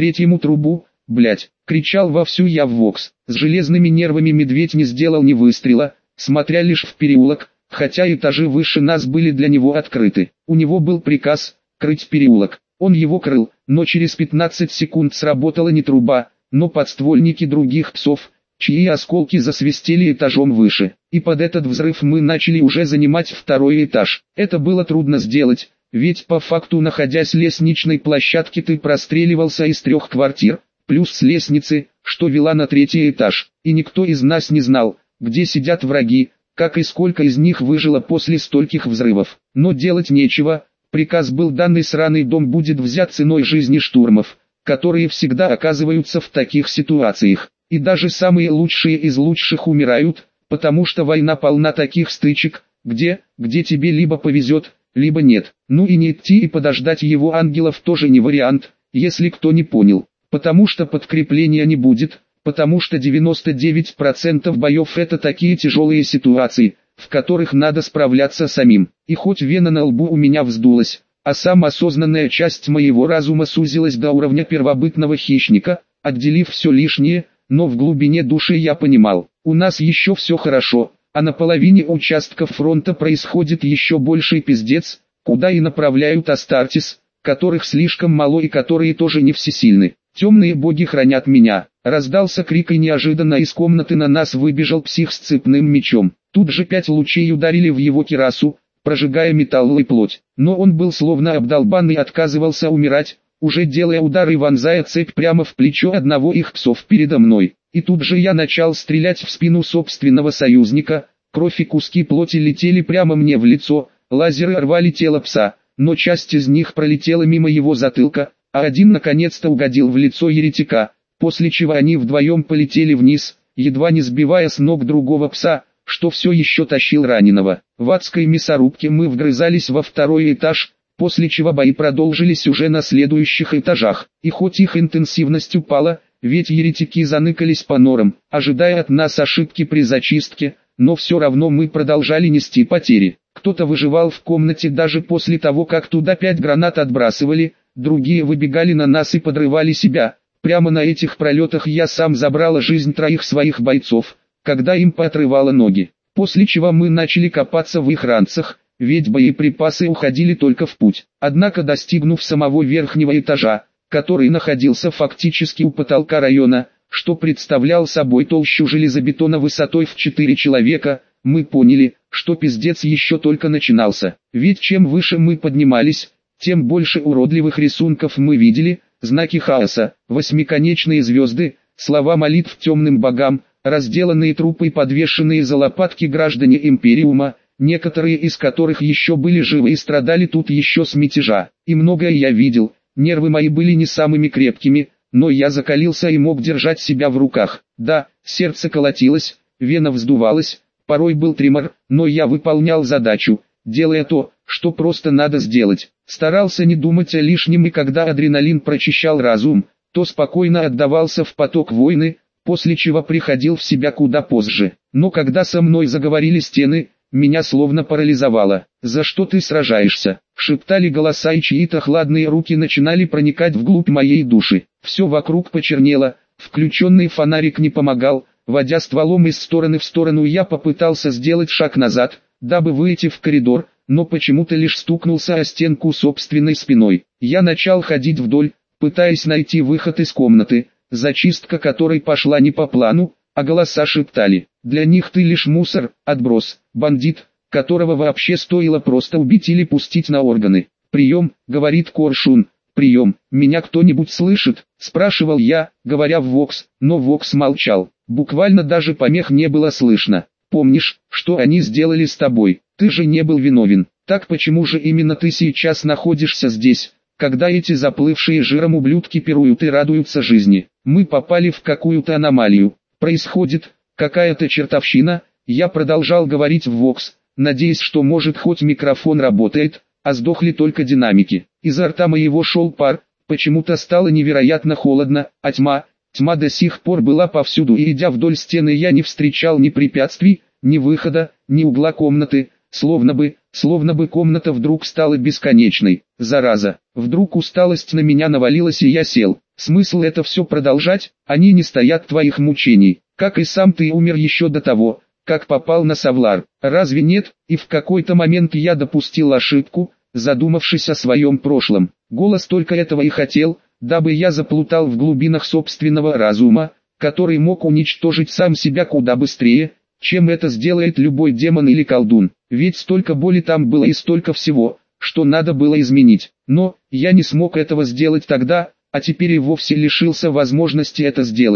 трубу, блять, кричал вовсю я в вокс. С железными нервами медведь не сделал ни выстрела, смотря лишь в переулок, хотя этажи выше нас были для него открыты. У него был приказ крыть переулок. Он его крыл, но через 15 секунд сработала не труба, но подствольники других псов, чьи осколки засвистели этажом выше. И под этот взрыв мы начали уже занимать второй этаж. Это было трудно сделать, ведь по факту, находясь с лестничной площадки, ты простреливался из 3 квартир, плюс с лестницы, что вела на 3-й этаж. И никто из нас не знал, где сидят враги, как и сколько из них выжило после стольких взрывов. Но делать нечего, приказ был данный: сраный дом будет взят ценой жизни штурмов, которые всегда оказываются в таких ситуациях. И даже самые лучшие из лучших умирают, потому что война полна таких стычек, где тебе либо повезет, либо нет. Ну и не идти и подождать его ангелов тоже не вариант, если кто не понял. Потому что подкрепления не будет, потому что 99% боев это такие тяжелые ситуации, в которых надо справляться самим. И хоть вена на лбу у меня вздулась, а самоосознанная часть моего разума сузилась до уровня первобытного хищника, отделив все лишнее, но в глубине души я понимал, у нас еще все хорошо, а на половине участков фронта происходит еще больший пиздец, куда и направляют Астартес, которых слишком мало и которые тоже не всесильны. «Темные боги хранят меня!» Раздался крик, и неожиданно из комнаты на нас выбежал псих с цепным мечом. Тут же 5 лучей ударили в его кирасу, прожигая металл и плоть. Но он был словно обдолбан и отказывался умирать, уже делая удар и вонзая цепь прямо в плечо одного их псов передо мной. И тут же я начал стрелять в спину собственного союзника, кровь и куски плоти летели прямо мне в лицо, лазеры рвали тело пса, но часть из них пролетела мимо его затылка, а один наконец-то угодил в лицо еретика, после чего они вдвоем полетели вниз, едва не сбивая с ног другого пса, что все еще тащил раненого. В адской мясорубке мы вгрызались во второй этаж, после чего бои продолжились уже на следующих этажах. И хоть их интенсивность упала, ведь еретики заныкались по норам, ожидая от нас ошибки при зачистке, но все равно мы продолжали нести потери. Кто-то выживал в комнате даже после того, как туда 5 гранат отбрасывали, другие выбегали на нас и подрывали себя. Прямо на этих пролетах я сам забрала жизнь 3 своих бойцов, когда им поотрывало ноги. После чего мы начали копаться в их ранцах, ведь боеприпасы уходили только в путь. Однако, достигнув самого верхнего этажа, который находился фактически у потолка района, что представлял собой толщу железобетона высотой в 4 человека, мы поняли, что пиздец еще только начинался. Ведь чем выше мы поднимались, тем больше уродливых рисунков мы видели: знаки хаоса, восьмиконечные звезды, слова молитв темным богам, разделанные трупы и подвешенные за лопатки граждане Империума, некоторые из которых еще были живы и страдали тут еще с мятежа. И многое я видел, нервы мои были не самыми крепкими, но я закалился и мог держать себя в руках. Да, сердце колотилось, вена вздувалась, порой был тремор, но я выполнял задачу, делая то, что просто надо сделать. Старался не думать о лишнем, и когда адреналин прочищал разум, то спокойно отдавался в поток войны, после чего приходил в себя куда позже. Но когда со мной заговорили стены, меня словно парализовало. «За что ты сражаешься?» — шептали голоса, и чьи-то хладные руки начинали проникать вглубь моей души. Все вокруг почернело, включенный фонарик не помогал, водя стволом из стороны в сторону, я попытался сделать шаг назад, дабы выйти в коридор, но почему-то лишь стукнулся о стенку собственной спиной. Я начал ходить вдоль, пытаясь найти выход из комнаты, зачистка которой пошла не по плану, а голоса шептали: «Для них ты лишь мусор, отброс, бандит, которого вообще стоило просто убить или пустить на органы». «Прием», — говорит Коршун, — «прием, меня кто-нибудь слышит?» — спрашивал я, говоря в Вокс, но Вокс молчал, буквально даже помех не было слышно. «Помнишь, что они сделали с тобой? Ты же не был виновен. Так почему же именно ты сейчас находишься здесь, когда эти заплывшие жиром ублюдки пируют и радуются жизни? Мы попали в какую-то аномалию. Происходит какая-то чертовщина». Я продолжал говорить в Вокс, надеясь, что может хоть микрофон работает, а сдохли только динамики. Изо рта моего шел пар, почему-то стало невероятно холодно, а тьма до сих пор была повсюду, и идя вдоль стены я не встречал ни препятствий, ни выхода, ни угла комнаты, словно бы комната вдруг стала бесконечной. Зараза, вдруг усталость на меня навалилась, и я сел. Смысл это все продолжать? Они не стоят твоих мучений, как и сам ты умер еще до того, как попал на Савлар. Разве нет? И в какой-то момент я допустил ошибку, задумавшись о своем прошлом. Голос только этого и хотел, дабы я заплутал в глубинах собственного разума, который мог уничтожить сам себя куда быстрее, чем это сделает любой демон или колдун. Ведь столько боли там было и столько всего, что надо было изменить. Но я не смог этого сделать тогда, а теперь и вовсе лишился возможности это сделать.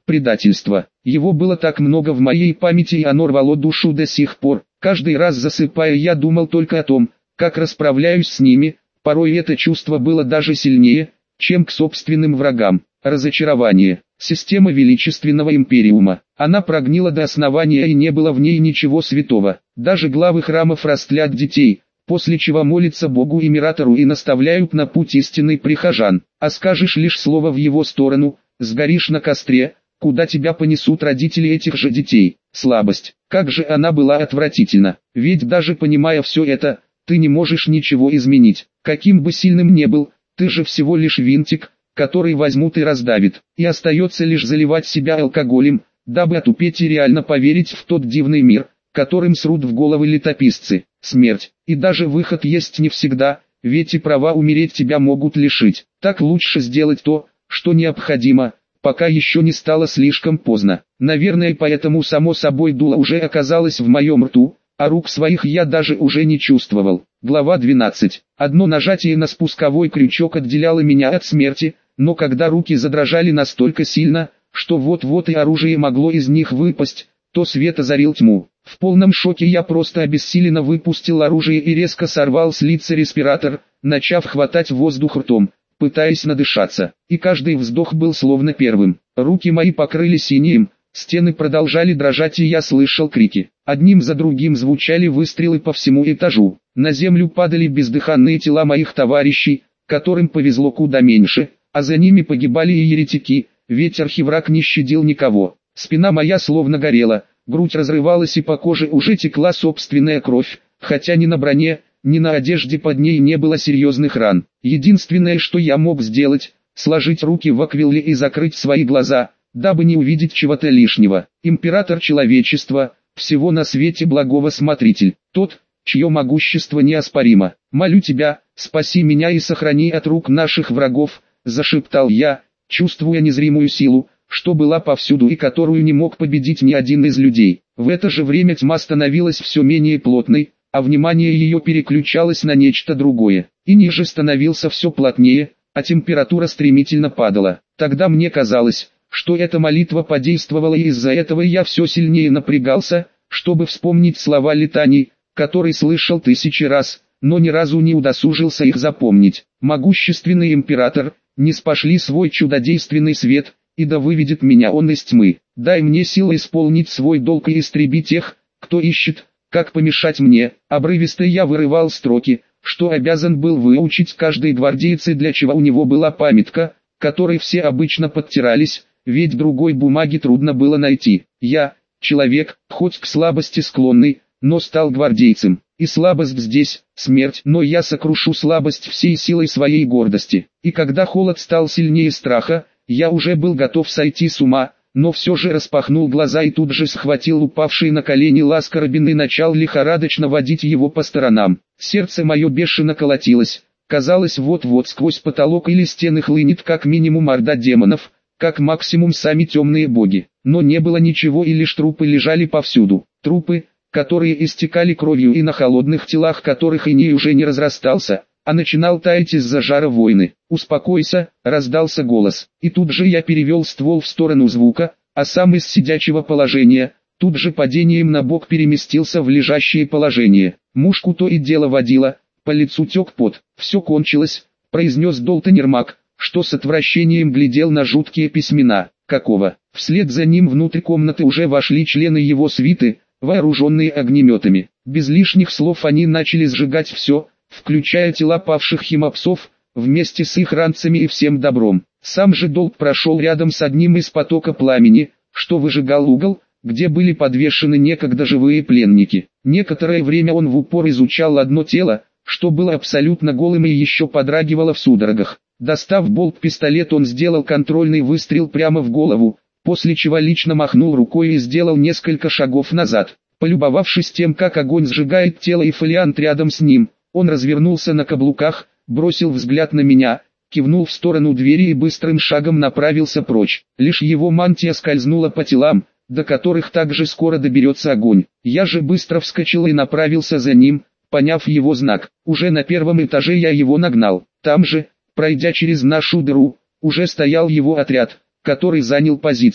предательство. Его было так много в моей памяти, и оно рвало душу до сих пор. Каждый раз засыпая, я думал только о том, как расправляюсь с ними. Порой это чувство было даже сильнее, чем к собственным врагам. Разочарование. Система величественного империума. Она прогнила до основания, и не было в ней ничего святого. Даже главы храмов растлят детей, после чего молятся Богу Императору и наставляют на путь истинный прихожан. А скажешь лишь слово в его сторону, сгоришь на костре, куда тебя понесут родители этих же детей. Слабость. Как же она была отвратительна. Ведь даже понимая все это, ты не можешь ничего изменить. Каким бы сильным ни был, ты же всего лишь винтик, который возьмут и раздавит. И остается лишь заливать себя алкоголем, дабы отупеть и реально поверить в тот дивный мир, которым срут в головы летописцы. Смерть. И даже выход есть не всегда, ведь и права умереть тебя могут лишить. Так лучше сделать то, что необходимо, пока еще не стало слишком поздно. Наверное, поэтому само собой дуло уже оказалось в моем рту, а рук своих я даже уже не чувствовал. Глава 12. Одно нажатие на спусковой крючок отделяло меня от смерти, но когда руки задрожали настолько сильно, что вот-вот и оружие могло из них выпасть, то свет озарил тьму. В полном шоке я просто обессиленно выпустил оружие и резко сорвал с лица респиратор, начав хватать воздух ртом, пытаясь надышаться. И каждый вздох был словно первым. Руки мои покрылись синим, стены продолжали дрожать, и я слышал крики. Одним за другим звучали выстрелы по всему этажу. На землю падали бездыханные тела моих товарищей, которым повезло куда меньше, а за ними погибали и еретики, ведь архивраг не щадил никого. Спина моя словно горела, грудь разрывалась, и по коже уже текла собственная кровь, хотя ни на броне, ни на одежде под ней не было серьезных ран. Единственное, что я мог сделать, сложить руки в аквиле и закрыть свои глаза, дабы не увидеть чего-то лишнего. Император человечества, всего на свете благого смотритель, тот, чье могущество неоспоримо. Молю тебя, спаси меня и сохрани от рук наших врагов, зашептал я, чувствуя незримую силу, что была повсюду и которую не мог победить ни один из людей. В это же время тьма становилась все менее плотной, а внимание ее переключалось на нечто другое. И ниже становился все плотнее, а температура стремительно падала. Тогда мне казалось, что эта молитва подействовала, и из-за этого я все сильнее напрягался, чтобы вспомнить слова летаний, которые слышал тысячи раз, но ни разу не удосужился их запомнить. Могущественный император, не спошли свой чудодейственный свет, и да выведет меня он из тьмы. Дай мне силы исполнить свой долг и истреби тех, кто ищет, как помешать мне. Обрывисто я вырывал строки, что обязан был выучить каждый гвардеец, и для чего у него была памятка, которой все обычно подтирались, ведь другой бумаги трудно было найти. Я, человек, хоть к слабости склонный, но стал гвардейцем. И слабость здесь, смерть, но я сокрушу слабость всей силой своей гордости. И когда холод стал сильнее страха, я уже был готов сойти с ума, но все же распахнул глаза и тут же схватил упавший на колени лаз-карабин и начал лихорадочно водить его по сторонам. Сердце мое бешено колотилось, казалось, вот-вот сквозь потолок или стены хлынет как минимум орда демонов, как максимум сами темные боги. Но не было ничего, и лишь трупы лежали повсюду. Трупы, которые истекали кровью, и на холодных телах которых иней уже не разрастался, а начинал таять из-за жара войны. «Успокойся», — раздался голос. И тут же я перевел ствол в сторону звука, а сам из сидячего положения, тут же падением на бок переместился в лежащее положение. Мушку то и дело водила, по лицу тек пот. «Все кончилось», — произнес Долтон Ермак, что с отвращением глядел на жуткие письмена. «Какого?» Вслед за ним внутрь комнаты уже вошли члены его свиты, вооруженные огнеметами. Без лишних слов они начали сжигать все, включая тела павших химопсов, вместе с их ранцами и всем добром. Сам же Долг прошел рядом с одним из потока пламени, что выжигал угол, где были подвешены некогда живые пленники. Некоторое время он в упор изучал одно тело, что было абсолютно голым и еще подрагивало в судорогах. Достав болт-пистолет, он сделал контрольный выстрел прямо в голову, после чего лично махнул рукой и сделал несколько шагов назад. Полюбовавшись тем, как огонь сжигает тело и фолиант рядом с ним, он развернулся на каблуках, бросил взгляд на меня, кивнул в сторону двери и быстрым шагом направился прочь. Лишь его мантия скользнула по телам, до которых также скоро доберется огонь. Я же быстро вскочил и направился за ним, поняв его знак. Уже на первом этаже я его нагнал. Там же, пройдя через нашу дыру, уже стоял его отряд, который занял позицию.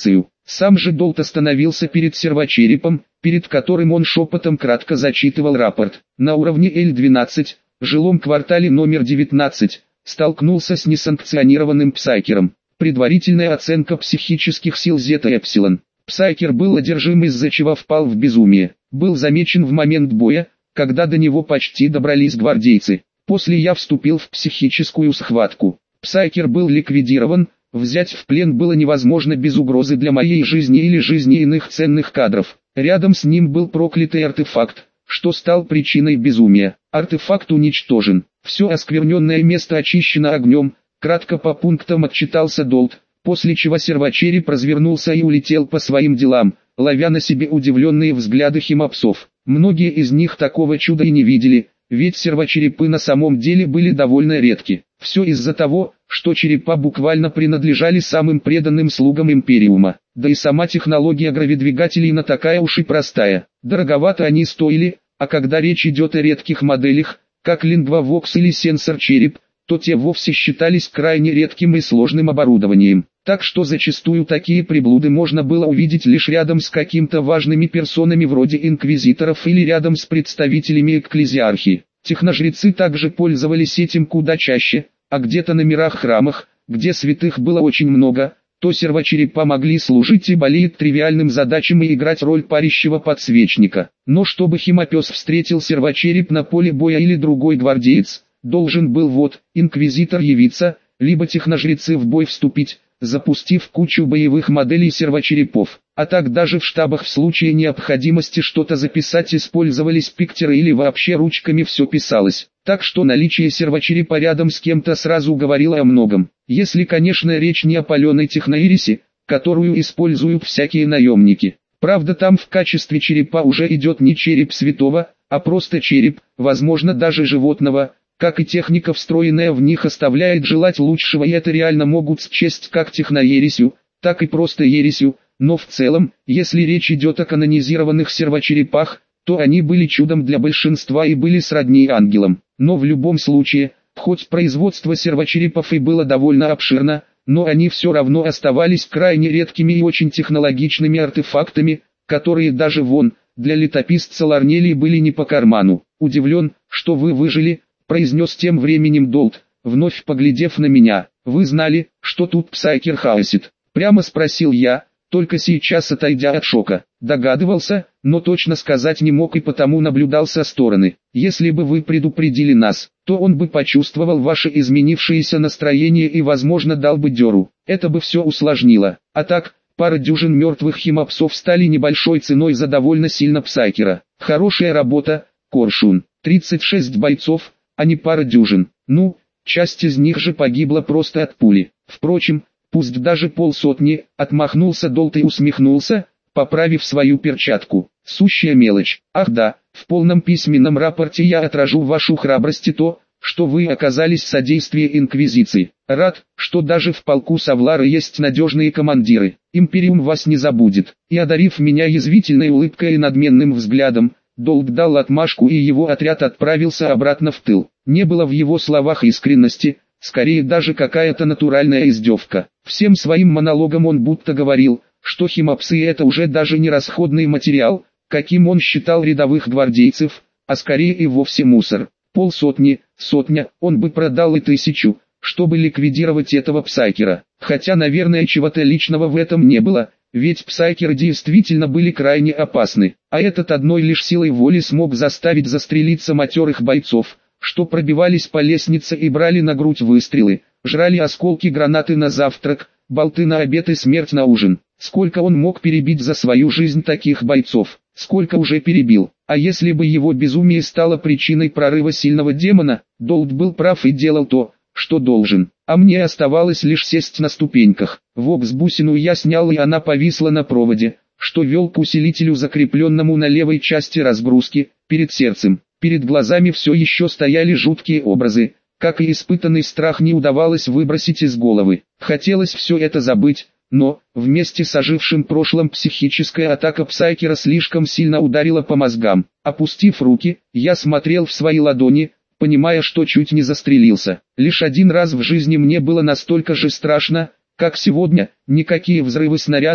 Сам же Долт остановился перед сервочерепом, перед которым он шепотом кратко зачитывал рапорт. На уровне L12, жилом квартале номер 19, столкнулся с несанкционированным псайкером. Предварительная оценка психических сил Зета-Эпсилон. Псайкер был одержим, из-за чего впал в безумие. Был замечен в момент боя, когда до него почти добрались гвардейцы. После я вступил в психическую схватку. Псайкер был ликвидирован, взять в плен было невозможно без угрозы для моей жизни или жизни иных ценных кадров. Рядом с ним был проклятый артефакт, что стал причиной безумия. Артефакт уничтожен. Все оскверненное место очищено огнем, кратко по пунктам отчитался Долт, после чего сервочереп развернулся и улетел по своим делам, ловя на себе удивленные взгляды химопсов. Многие из них такого чуда и не видели, ведь сервочерепы на самом деле были довольно редки. Все из-за того, что черепа буквально принадлежали самым преданным слугам Империума. Да и сама технология гравидвигателей не такая уж и простая. Дороговато они стоили, а когда речь идет о редких моделях, как Lingvox или сенсор-череп, то те вовсе считались крайне редким и сложным оборудованием. Так что зачастую такие приблуды можно было увидеть лишь рядом с какими-то важными персонами вроде инквизиторов или рядом с представителями экклезиархии. Техножрецы также пользовались этим куда чаще, а где-то на мирах-храмах, где святых было очень много, то сервочерепа могли служить и более тривиальным задачам и играть роль парящего подсвечника. Но чтобы химопес встретил сервочереп на поле боя или другой гвардеец, должен был инквизитор явиться, либо техножрецы в бой вступить, запустив кучу боевых моделей сервочерепов. А так даже в штабах в случае необходимости что-то записать использовались пиктеры или вообще ручками все писалось. Так что наличие сервочерепа рядом с кем-то сразу говорило о многом. Если, конечно, речь не о паленой техноирисе, которую используют всякие наемники. Правда, там в качестве черепа уже идет не череп святого, а просто череп, возможно даже животного, как и техника, встроенная в них, оставляет желать лучшего, и это реально могут счесть как техноересью, так и просто ересью, но в целом, если речь идет о канонизированных сервочерепах, то они были чудом для большинства и были сродни ангелам. Но в любом случае, хоть производство сервочерепов и было довольно обширно, но они все равно оставались крайне редкими и очень технологичными артефактами, которые даже для летописца Ларнелии были не по карману. «Удивлен, что вы выжили», — произнес тем временем Долт, вновь поглядев на меня. «Вы знали, что тут псайкер хаосит?» Прямо спросил я, только сейчас отойдя от шока. Догадывался, но точно сказать не мог и потому наблюдал со стороны. Если бы вы предупредили нас, то он бы почувствовал ваше изменившееся настроение и возможно дал бы дёру. Это бы все усложнило. А так, пара дюжин мертвых химопсов стали небольшой ценой за довольно сильно псайкера. Хорошая работа, Коршун. 36 бойцов, а не пара дюжин. Ну, часть из них же погибла просто от пули. Впрочем, пусть даже полсотни, отмахнулся Долт и усмехнулся, поправив свою перчатку. Сущая мелочь. Ах да, в полном письменном рапорте я отражу вашу храбрость и то, что вы оказались в содействии Инквизиции. Рад, что даже в полку Савлара есть надежные командиры. Империум вас не забудет. И одарив меня язвительной улыбкой и надменным взглядом, Долт дал отмашку, и его отряд отправился обратно в тыл. Не было в его словах искренности, скорее даже какая-то натуральная издевка. Всем своим монологом он будто говорил, что химопсы — это уже даже не расходный материал, каким он считал рядовых гвардейцев, а скорее и вовсе мусор. Полсотни, сотня, он бы продал и 1000, чтобы ликвидировать этого псайкера. Хотя, наверное, чего-то личного в этом не было, ведь псайкеры действительно были крайне опасны, а этот одной лишь силой воли смог заставить застрелиться матерых бойцов, что пробивались по лестнице и брали на грудь выстрелы, жрали осколки гранаты на завтрак, болты на обед и смерть на ужин. Сколько он мог перебить за свою жизнь таких бойцов, сколько уже перебил. А если бы его безумие стало причиной прорыва сильного демона, Долт был прав и делал то, что должен. А мне оставалось лишь сесть на ступеньках. Вокс-бусину я снял, и она повисла на проводе, что вел к усилителю, закрепленному на левой части разгрузки, перед сердцем. Перед глазами все еще стояли жуткие образы, как и испытанный страх не удавалось выбросить из головы. Хотелось все это забыть, но, вместе с ожившим прошлым, психическая атака псайкера слишком сильно ударила по мозгам. Опустив руки, я смотрел в свои ладони, понимая, что чуть не застрелился. Лишь один раз в жизни мне было настолько же страшно, как сегодня. Никакие взрывы снарядов,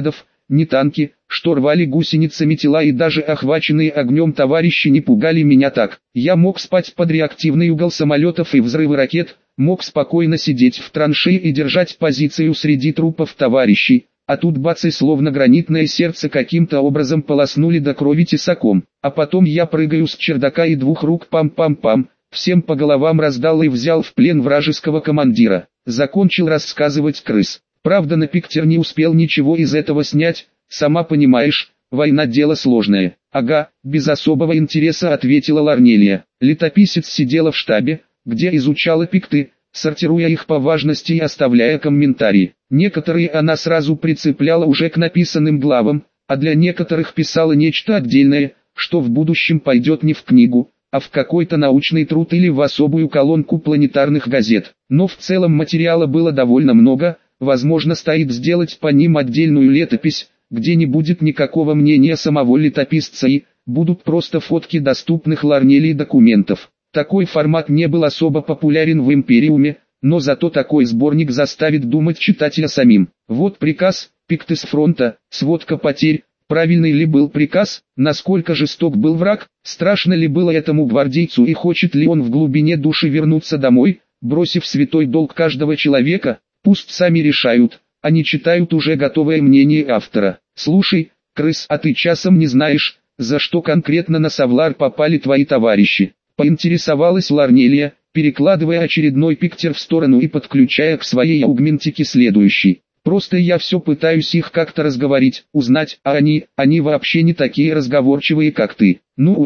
ни танки, что рвали гусеницами тела и даже охваченные огнем товарищи не пугали меня так. Я мог спать под реактивный угол самолетов и взрывы ракет, мог спокойно сидеть в траншее и держать позицию среди трупов товарищей, а тут бац и словно гранитное сердце каким-то образом полоснули до крови тесаком. А потом я прыгаю с чердака и двух рук пам-пам-пам, всем по головам раздал и взял в плен вражеского командира. Закончил рассказывать крыс. Правда, на Пиктер не успел ничего из этого снять, сама понимаешь, война дело сложное. Ага, без особого интереса ответила Ларнелия. Летописец сидела в штабе, где изучала пикты, сортируя их по важности и оставляя комментарии. Некоторые она сразу прицепляла уже к написанным главам, а для некоторых писала нечто отдельное, что в будущем пойдет не в книгу, а в какой-то научный труд или в особую колонку планетарных газет. Но в целом материала было довольно много, возможно стоит сделать по ним отдельную летопись, где не будет никакого мнения самого летописца и будут просто фотки доступных Ларнелии документов. Такой формат не был особо популярен в Империуме, но зато такой сборник заставит думать читателя самим. Вот приказ, пикты с фронта, сводка потерь. Правильный ли был приказ, насколько жесток был враг, страшно ли было этому гвардейцу и хочет ли он в глубине души вернуться домой, бросив святой долг каждого человека, пусть сами решают, а не читают уже готовое мнение автора. Слушай, крыс, а ты часом не знаешь, за что конкретно на Савлар попали твои товарищи? Поинтересовалась Ларнелия, перекладывая очередной пиктер в сторону и подключая к своей аугментике следующий. Просто я все пытаюсь их как-то разговорить, узнать, а они вообще не такие разговорчивые, как ты.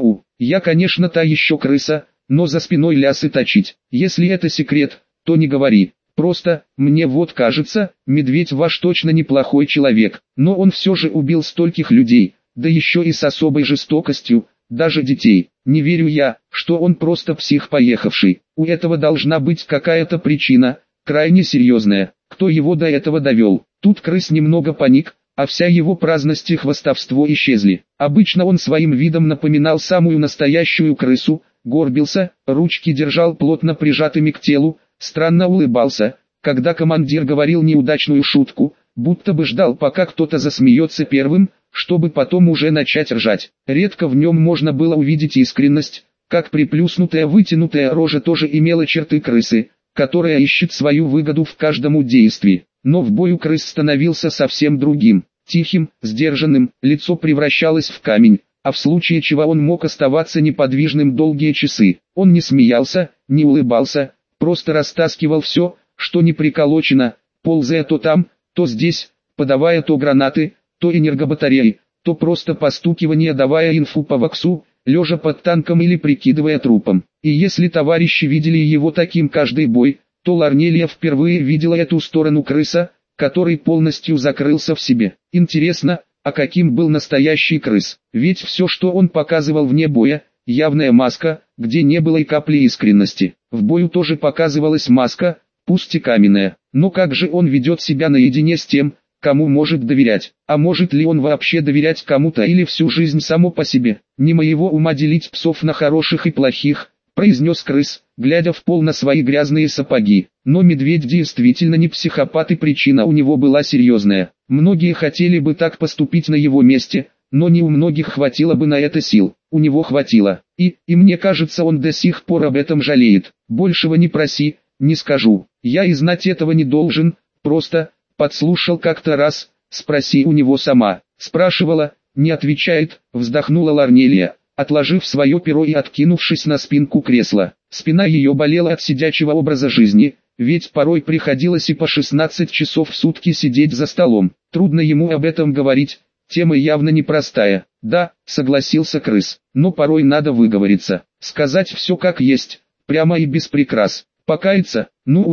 Я, конечно, та еще крыса, но за спиной лясы точить. Если это секрет, то не говори. Просто, мне вот кажется, медведь ваш точно неплохой человек, но он все же убил стольких людей, да еще и с особой жестокостью, даже детей. Не верю я, что он просто псих поехавший. У этого должна быть какая-то причина, крайне серьезная. Кто его до этого довел? Тут крыс немного паник, а вся его праздность и хвастовство исчезли. Обычно он своим видом напоминал самую настоящую крысу, горбился, ручки держал плотно прижатыми к телу, странно улыбался, когда командир говорил неудачную шутку, будто бы ждал, пока кто-то засмеется первым, чтобы потом уже начать ржать. Редко в нем можно было увидеть искренность, как приплюснутая вытянутая рожа тоже имела черты крысы, которая ищет свою выгоду в каждом действии. Но в бою крыс становился совсем другим, тихим, сдержанным, лицо превращалось в камень, а в случае чего он мог оставаться неподвижным долгие часы. Он не смеялся, не улыбался, просто растаскивал все, что не приколочено, ползая то там, то здесь, подавая то гранаты, то энергобатареи, то просто постукивание, давая инфу по ваксу, лежа под танком или прикидывая трупом. И если товарищи видели его таким каждый бой, то Ларнелия впервые видела эту сторону крыса, который полностью закрылся в себе. Интересно, а каким был настоящий крыс? Ведь все, что он показывал вне боя, явная маска, где не было и капли искренности. В бою тоже показывалась маска, пусть и каменная. Но как же он ведет себя наедине с тем, кому может доверять? А может ли он вообще доверять кому-то или всю жизнь само по себе? Не моего ума делить псов на хороших и плохих, произнес крыс, глядя в пол на свои грязные сапоги. Но медведь действительно не психопат, и причина у него была серьезная. Многие хотели бы так поступить на его месте, но не у многих хватило бы на это сил. У него хватило. И мне кажется, он до сих пор об этом жалеет. Большего не проси, не скажу. Я и знать этого не должен, просто подслушал как-то раз, спроси у него сама. Спрашивала, не отвечает, вздохнула Ларнелия, отложив свое перо и откинувшись на спинку кресла. Спина ее болела от сидячего образа жизни, ведь порой приходилось и по 16 часов в сутки сидеть за столом. Трудно ему об этом говорить, тема явно непростая. Да, согласился крыс, но порой надо выговориться, сказать все как есть, прямо и без прикрас. Покаяться,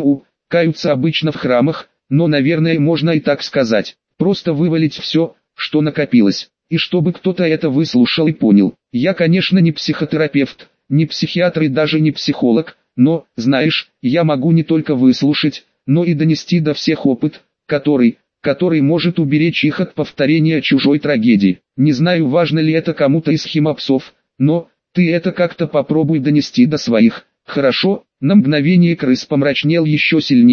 каются обычно в храмах, но, наверное, можно и так сказать. Просто вывалить все, что накопилось, и чтобы кто-то это выслушал и понял. Я, конечно, не психотерапевт, не психиатр и даже не психолог, но, знаешь, я могу не только выслушать, но и донести до всех опыт, который может уберечь их от повторения чужой трагедии. Не знаю, важно ли это кому-то из химопсов, но ты это как-то попробуй донести до своих. Хорошо? На мгновение крыс помрачнел еще сильнее,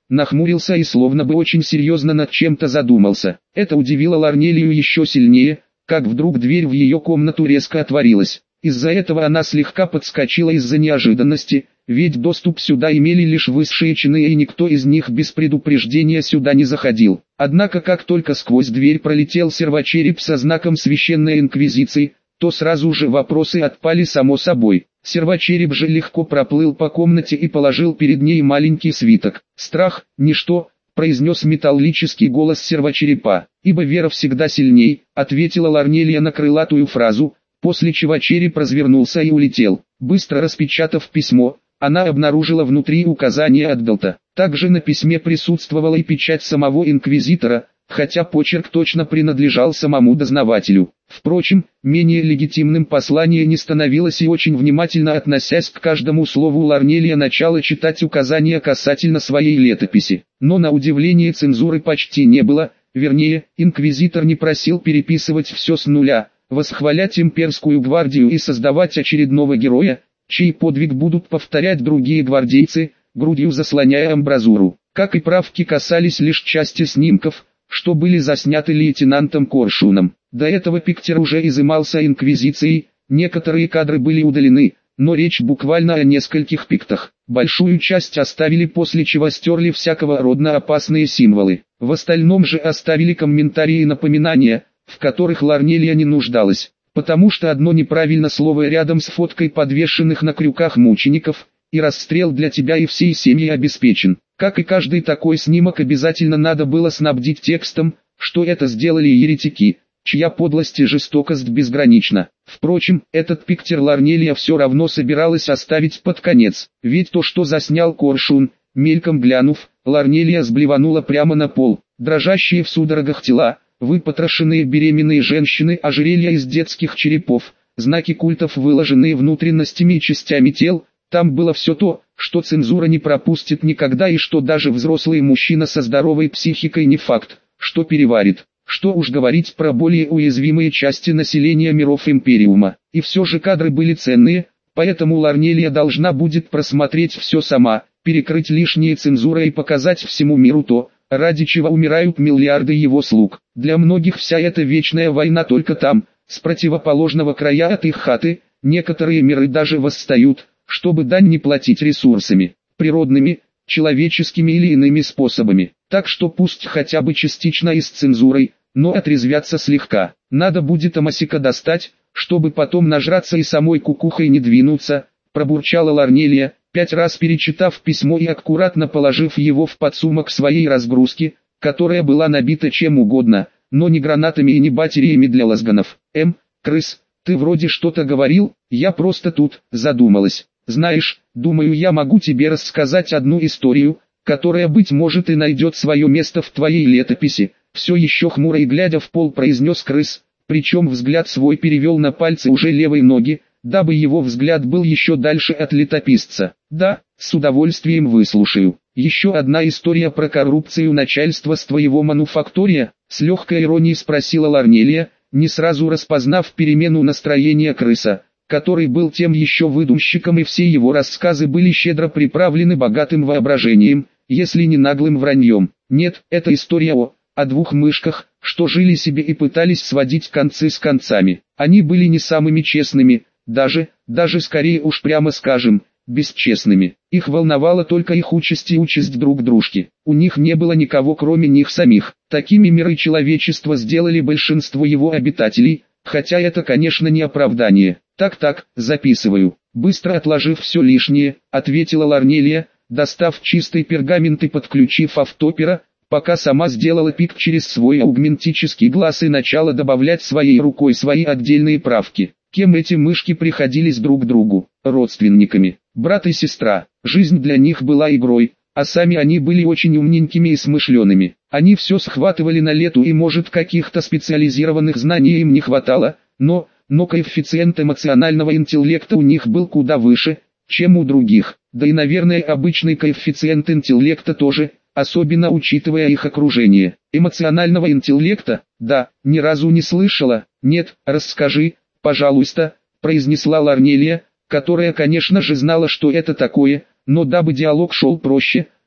нахмурился и словно бы очень серьезно над чем-то задумался. Это удивило Лорнелию еще сильнее, как вдруг дверь в ее комнату резко отворилась. Из-за этого она слегка подскочила из-за неожиданности, ведь доступ сюда имели лишь высшие чины и никто из них без предупреждения сюда не заходил. Однако как только сквозь дверь пролетел сервочереп со знаком Священной Инквизиции, то сразу же вопросы отпали само собой. Сервочереп же легко проплыл по комнате и положил перед ней маленький свиток. «Страх – ничто», – произнес металлический голос сервочерепа. «Ибо вера всегда сильней», – ответила Лорнелия на крылатую фразу, после чего череп развернулся и улетел. Быстро распечатав письмо, она обнаружила внутри указание от Белта. Также на письме присутствовала и печать самого инквизитора, хотя почерк точно принадлежал самому дознавателю. Впрочем, менее легитимным послание не становилось, и очень внимательно относясь к каждому слову Лорнелия начала читать указания касательно своей летописи. Но на удивление цензуры почти не было, вернее, инквизитор не просил переписывать все с нуля, восхвалять имперскую гвардию и создавать очередного героя, чей подвиг будут повторять другие гвардейцы, грудью заслоняя амбразуру. Как и правки касались лишь части снимков, что были засняты лейтенантом Коршуном. До этого пиктер уже изымался инквизицией, некоторые кадры были удалены, но речь буквально о нескольких пиктах. Большую часть оставили, после чего стерли всякого рода опасные символы. В остальном же оставили комментарии и напоминания, в которых Лорнелия не нуждалась, потому что одно неправильное слово рядом с фоткой подвешенных на крюках мучеников, и расстрел для тебя и всей семьи обеспечен. Как и каждый такой снимок, обязательно надо было снабдить текстом, что это сделали еретики, чья подлость и жестокость безгранична. Впрочем, этот пиктер Лорнелия все равно собиралась оставить под конец, ведь то, что заснял Коршун, мельком глянув, Лорнелия сблеванула прямо на пол. Дрожащие в судорогах тела, выпотрошенные беременные женщины, ожерелья из детских черепов, знаки культов, выложенные внутренностями и частями тел. Там было все то, что цензура не пропустит никогда, и что даже взрослый мужчина со здоровой психикой не факт, что переварит. Что уж говорить про более уязвимые части населения миров Империума. И все же кадры были ценные, поэтому Лорнелия должна будет просмотреть все сама, перекрыть лишние цензурой и показать всему миру то, ради чего умирают миллиарды его слуг. Для многих вся эта вечная война только там, с противоположного края от их хаты. Некоторые миры даже восстают, чтобы дань не платить ресурсами, природными, человеческими или иными способами. Так что пусть хотя бы частично и с цензурой, но отрезвятся слегка. Надо будет Амасика достать, чтобы потом нажраться и самой кукухой не двинуться, пробурчала Лорнелия, 5 раз перечитав письмо и аккуратно положив его в подсумок своей разгрузки, которая была набита чем угодно, но не гранатами и не батареями для лазганов. Крыс, ты вроде что-то говорил, я просто тут задумалась. Знаешь, думаю, я могу тебе рассказать одну историю, которая, быть может, и найдет свое место в твоей летописи. Все еще хмуро и глядя в пол произнес крыс, причем взгляд свой перевел на пальцы уже левой ноги, дабы его взгляд был еще дальше от летописца. Да, с удовольствием выслушаю. Еще одна история про коррупцию начальства с твоего мануфактория? С легкой иронией спросила Лорнелия, не сразу распознав перемену настроения крыса, который был тем еще выдумщиком, и все его рассказы были щедро приправлены богатым воображением, если не наглым враньем. Нет, это история о 2 мышках, что жили себе и пытались сводить концы с концами. Они были не самыми честными, даже скорее уж прямо скажем, бесчестными. Их волновала только их участь и участь друг дружки. У них не было никого кроме них самих. Такими миры человечества сделали большинство его обитателей, хотя это, конечно, не оправдание. Так, записываю. Быстро отложив все лишнее, ответила Лорнелия, достав чистый пергамент и подключив автопера, пока сама сделала пик через свой аугментический глаз и начала добавлять своей рукой свои отдельные правки. Кем эти мышки приходились друг другу? Родственниками. Брат и сестра. Жизнь для них была игрой, а сами они были очень умненькими и смышленными. Они все схватывали на лету, и может каких-то специализированных знаний им не хватало, но коэффициент эмоционального интеллекта у них был куда выше, чем у других. Да и, наверное, обычный коэффициент интеллекта тоже, особенно учитывая их окружение. Эмоционального интеллекта? Да, ни разу не слышала. Нет, расскажи, пожалуйста, произнесла Лорнелия, которая, конечно же, знала, что это такое, но дабы диалог шел проще,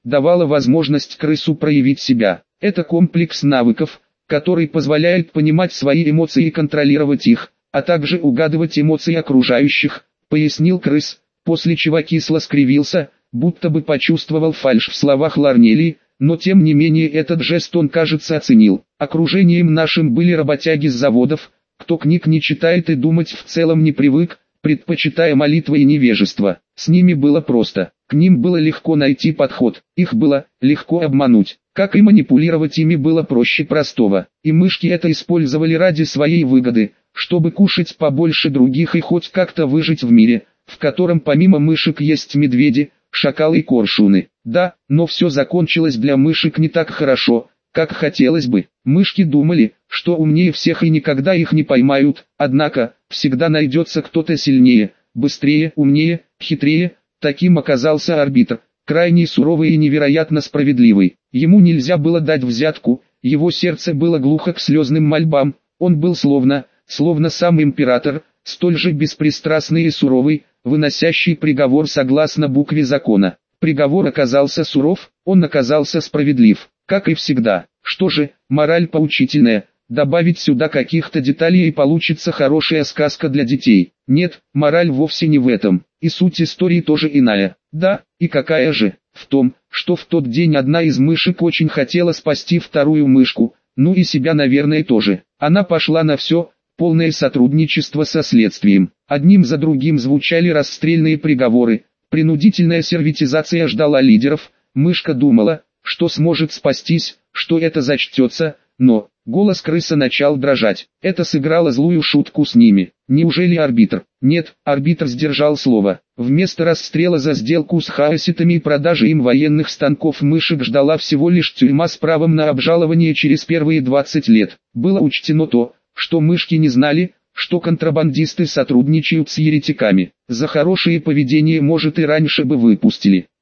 давала возможность крысу проявить себя. Это комплекс навыков, который позволяет понимать свои эмоции и контролировать их, а также угадывать эмоции окружающих, пояснил крыс, после чего кисло скривился, будто бы почувствовал фальшь в словах Ларнелии, но тем не менее этот жест он, кажется, оценил. Окружением нашим были работяги с заводов, кто книг не читает и думать в целом не привык, предпочитая молитвы и невежество. С ними было просто, к ним было легко найти подход, их было легко обмануть, как и манипулировать ими было проще простого. И мышки это использовали ради своей выгоды, чтобы кушать побольше других и хоть как-то выжить в мире, в котором помимо мышек есть медведи, шакалы и коршуны. Да, но все закончилось для мышек не так хорошо, как хотелось бы. Мышки думали, что умнее всех и никогда их не поймают, однако, всегда найдется кто-то сильнее, быстрее, умнее, хитрее. Таким оказался арбитр, крайне суровый и невероятно справедливый. Ему нельзя было дать взятку, его сердце было глухо к слезным мольбам, он был словно сам император, столь же беспристрастный и суровый, выносящий приговор согласно букве закона. Приговор оказался суров, он оказался справедлив, как и всегда. Что же, мораль поучительная, добавить сюда каких-то деталей и получится хорошая сказка для детей. Нет, мораль вовсе не в этом, и суть истории тоже иная. Да, и какая же? В том, что в тот день одна из мышек очень хотела спасти вторую мышку, ну и себя, наверное, тоже. Она пошла на все, полное сотрудничество со следствием. Одним за другим звучали расстрельные приговоры, принудительная сервитизация ждала лидеров, мышка думала, что сможет спастись, что это зачтется, но голос крыса начал дрожать. Это сыграло злую шутку с ними. Неужели арбитр? Нет, арбитр сдержал слово. Вместо расстрела за сделку с хаоситами и продажи им военных станков мышек ждала всего лишь тюрьма с правом на обжалование через первые 20 лет. Было учтено то, что мышки не знали, что контрабандисты сотрудничают с еретиками. За хорошее поведение может и раньше бы выпустили.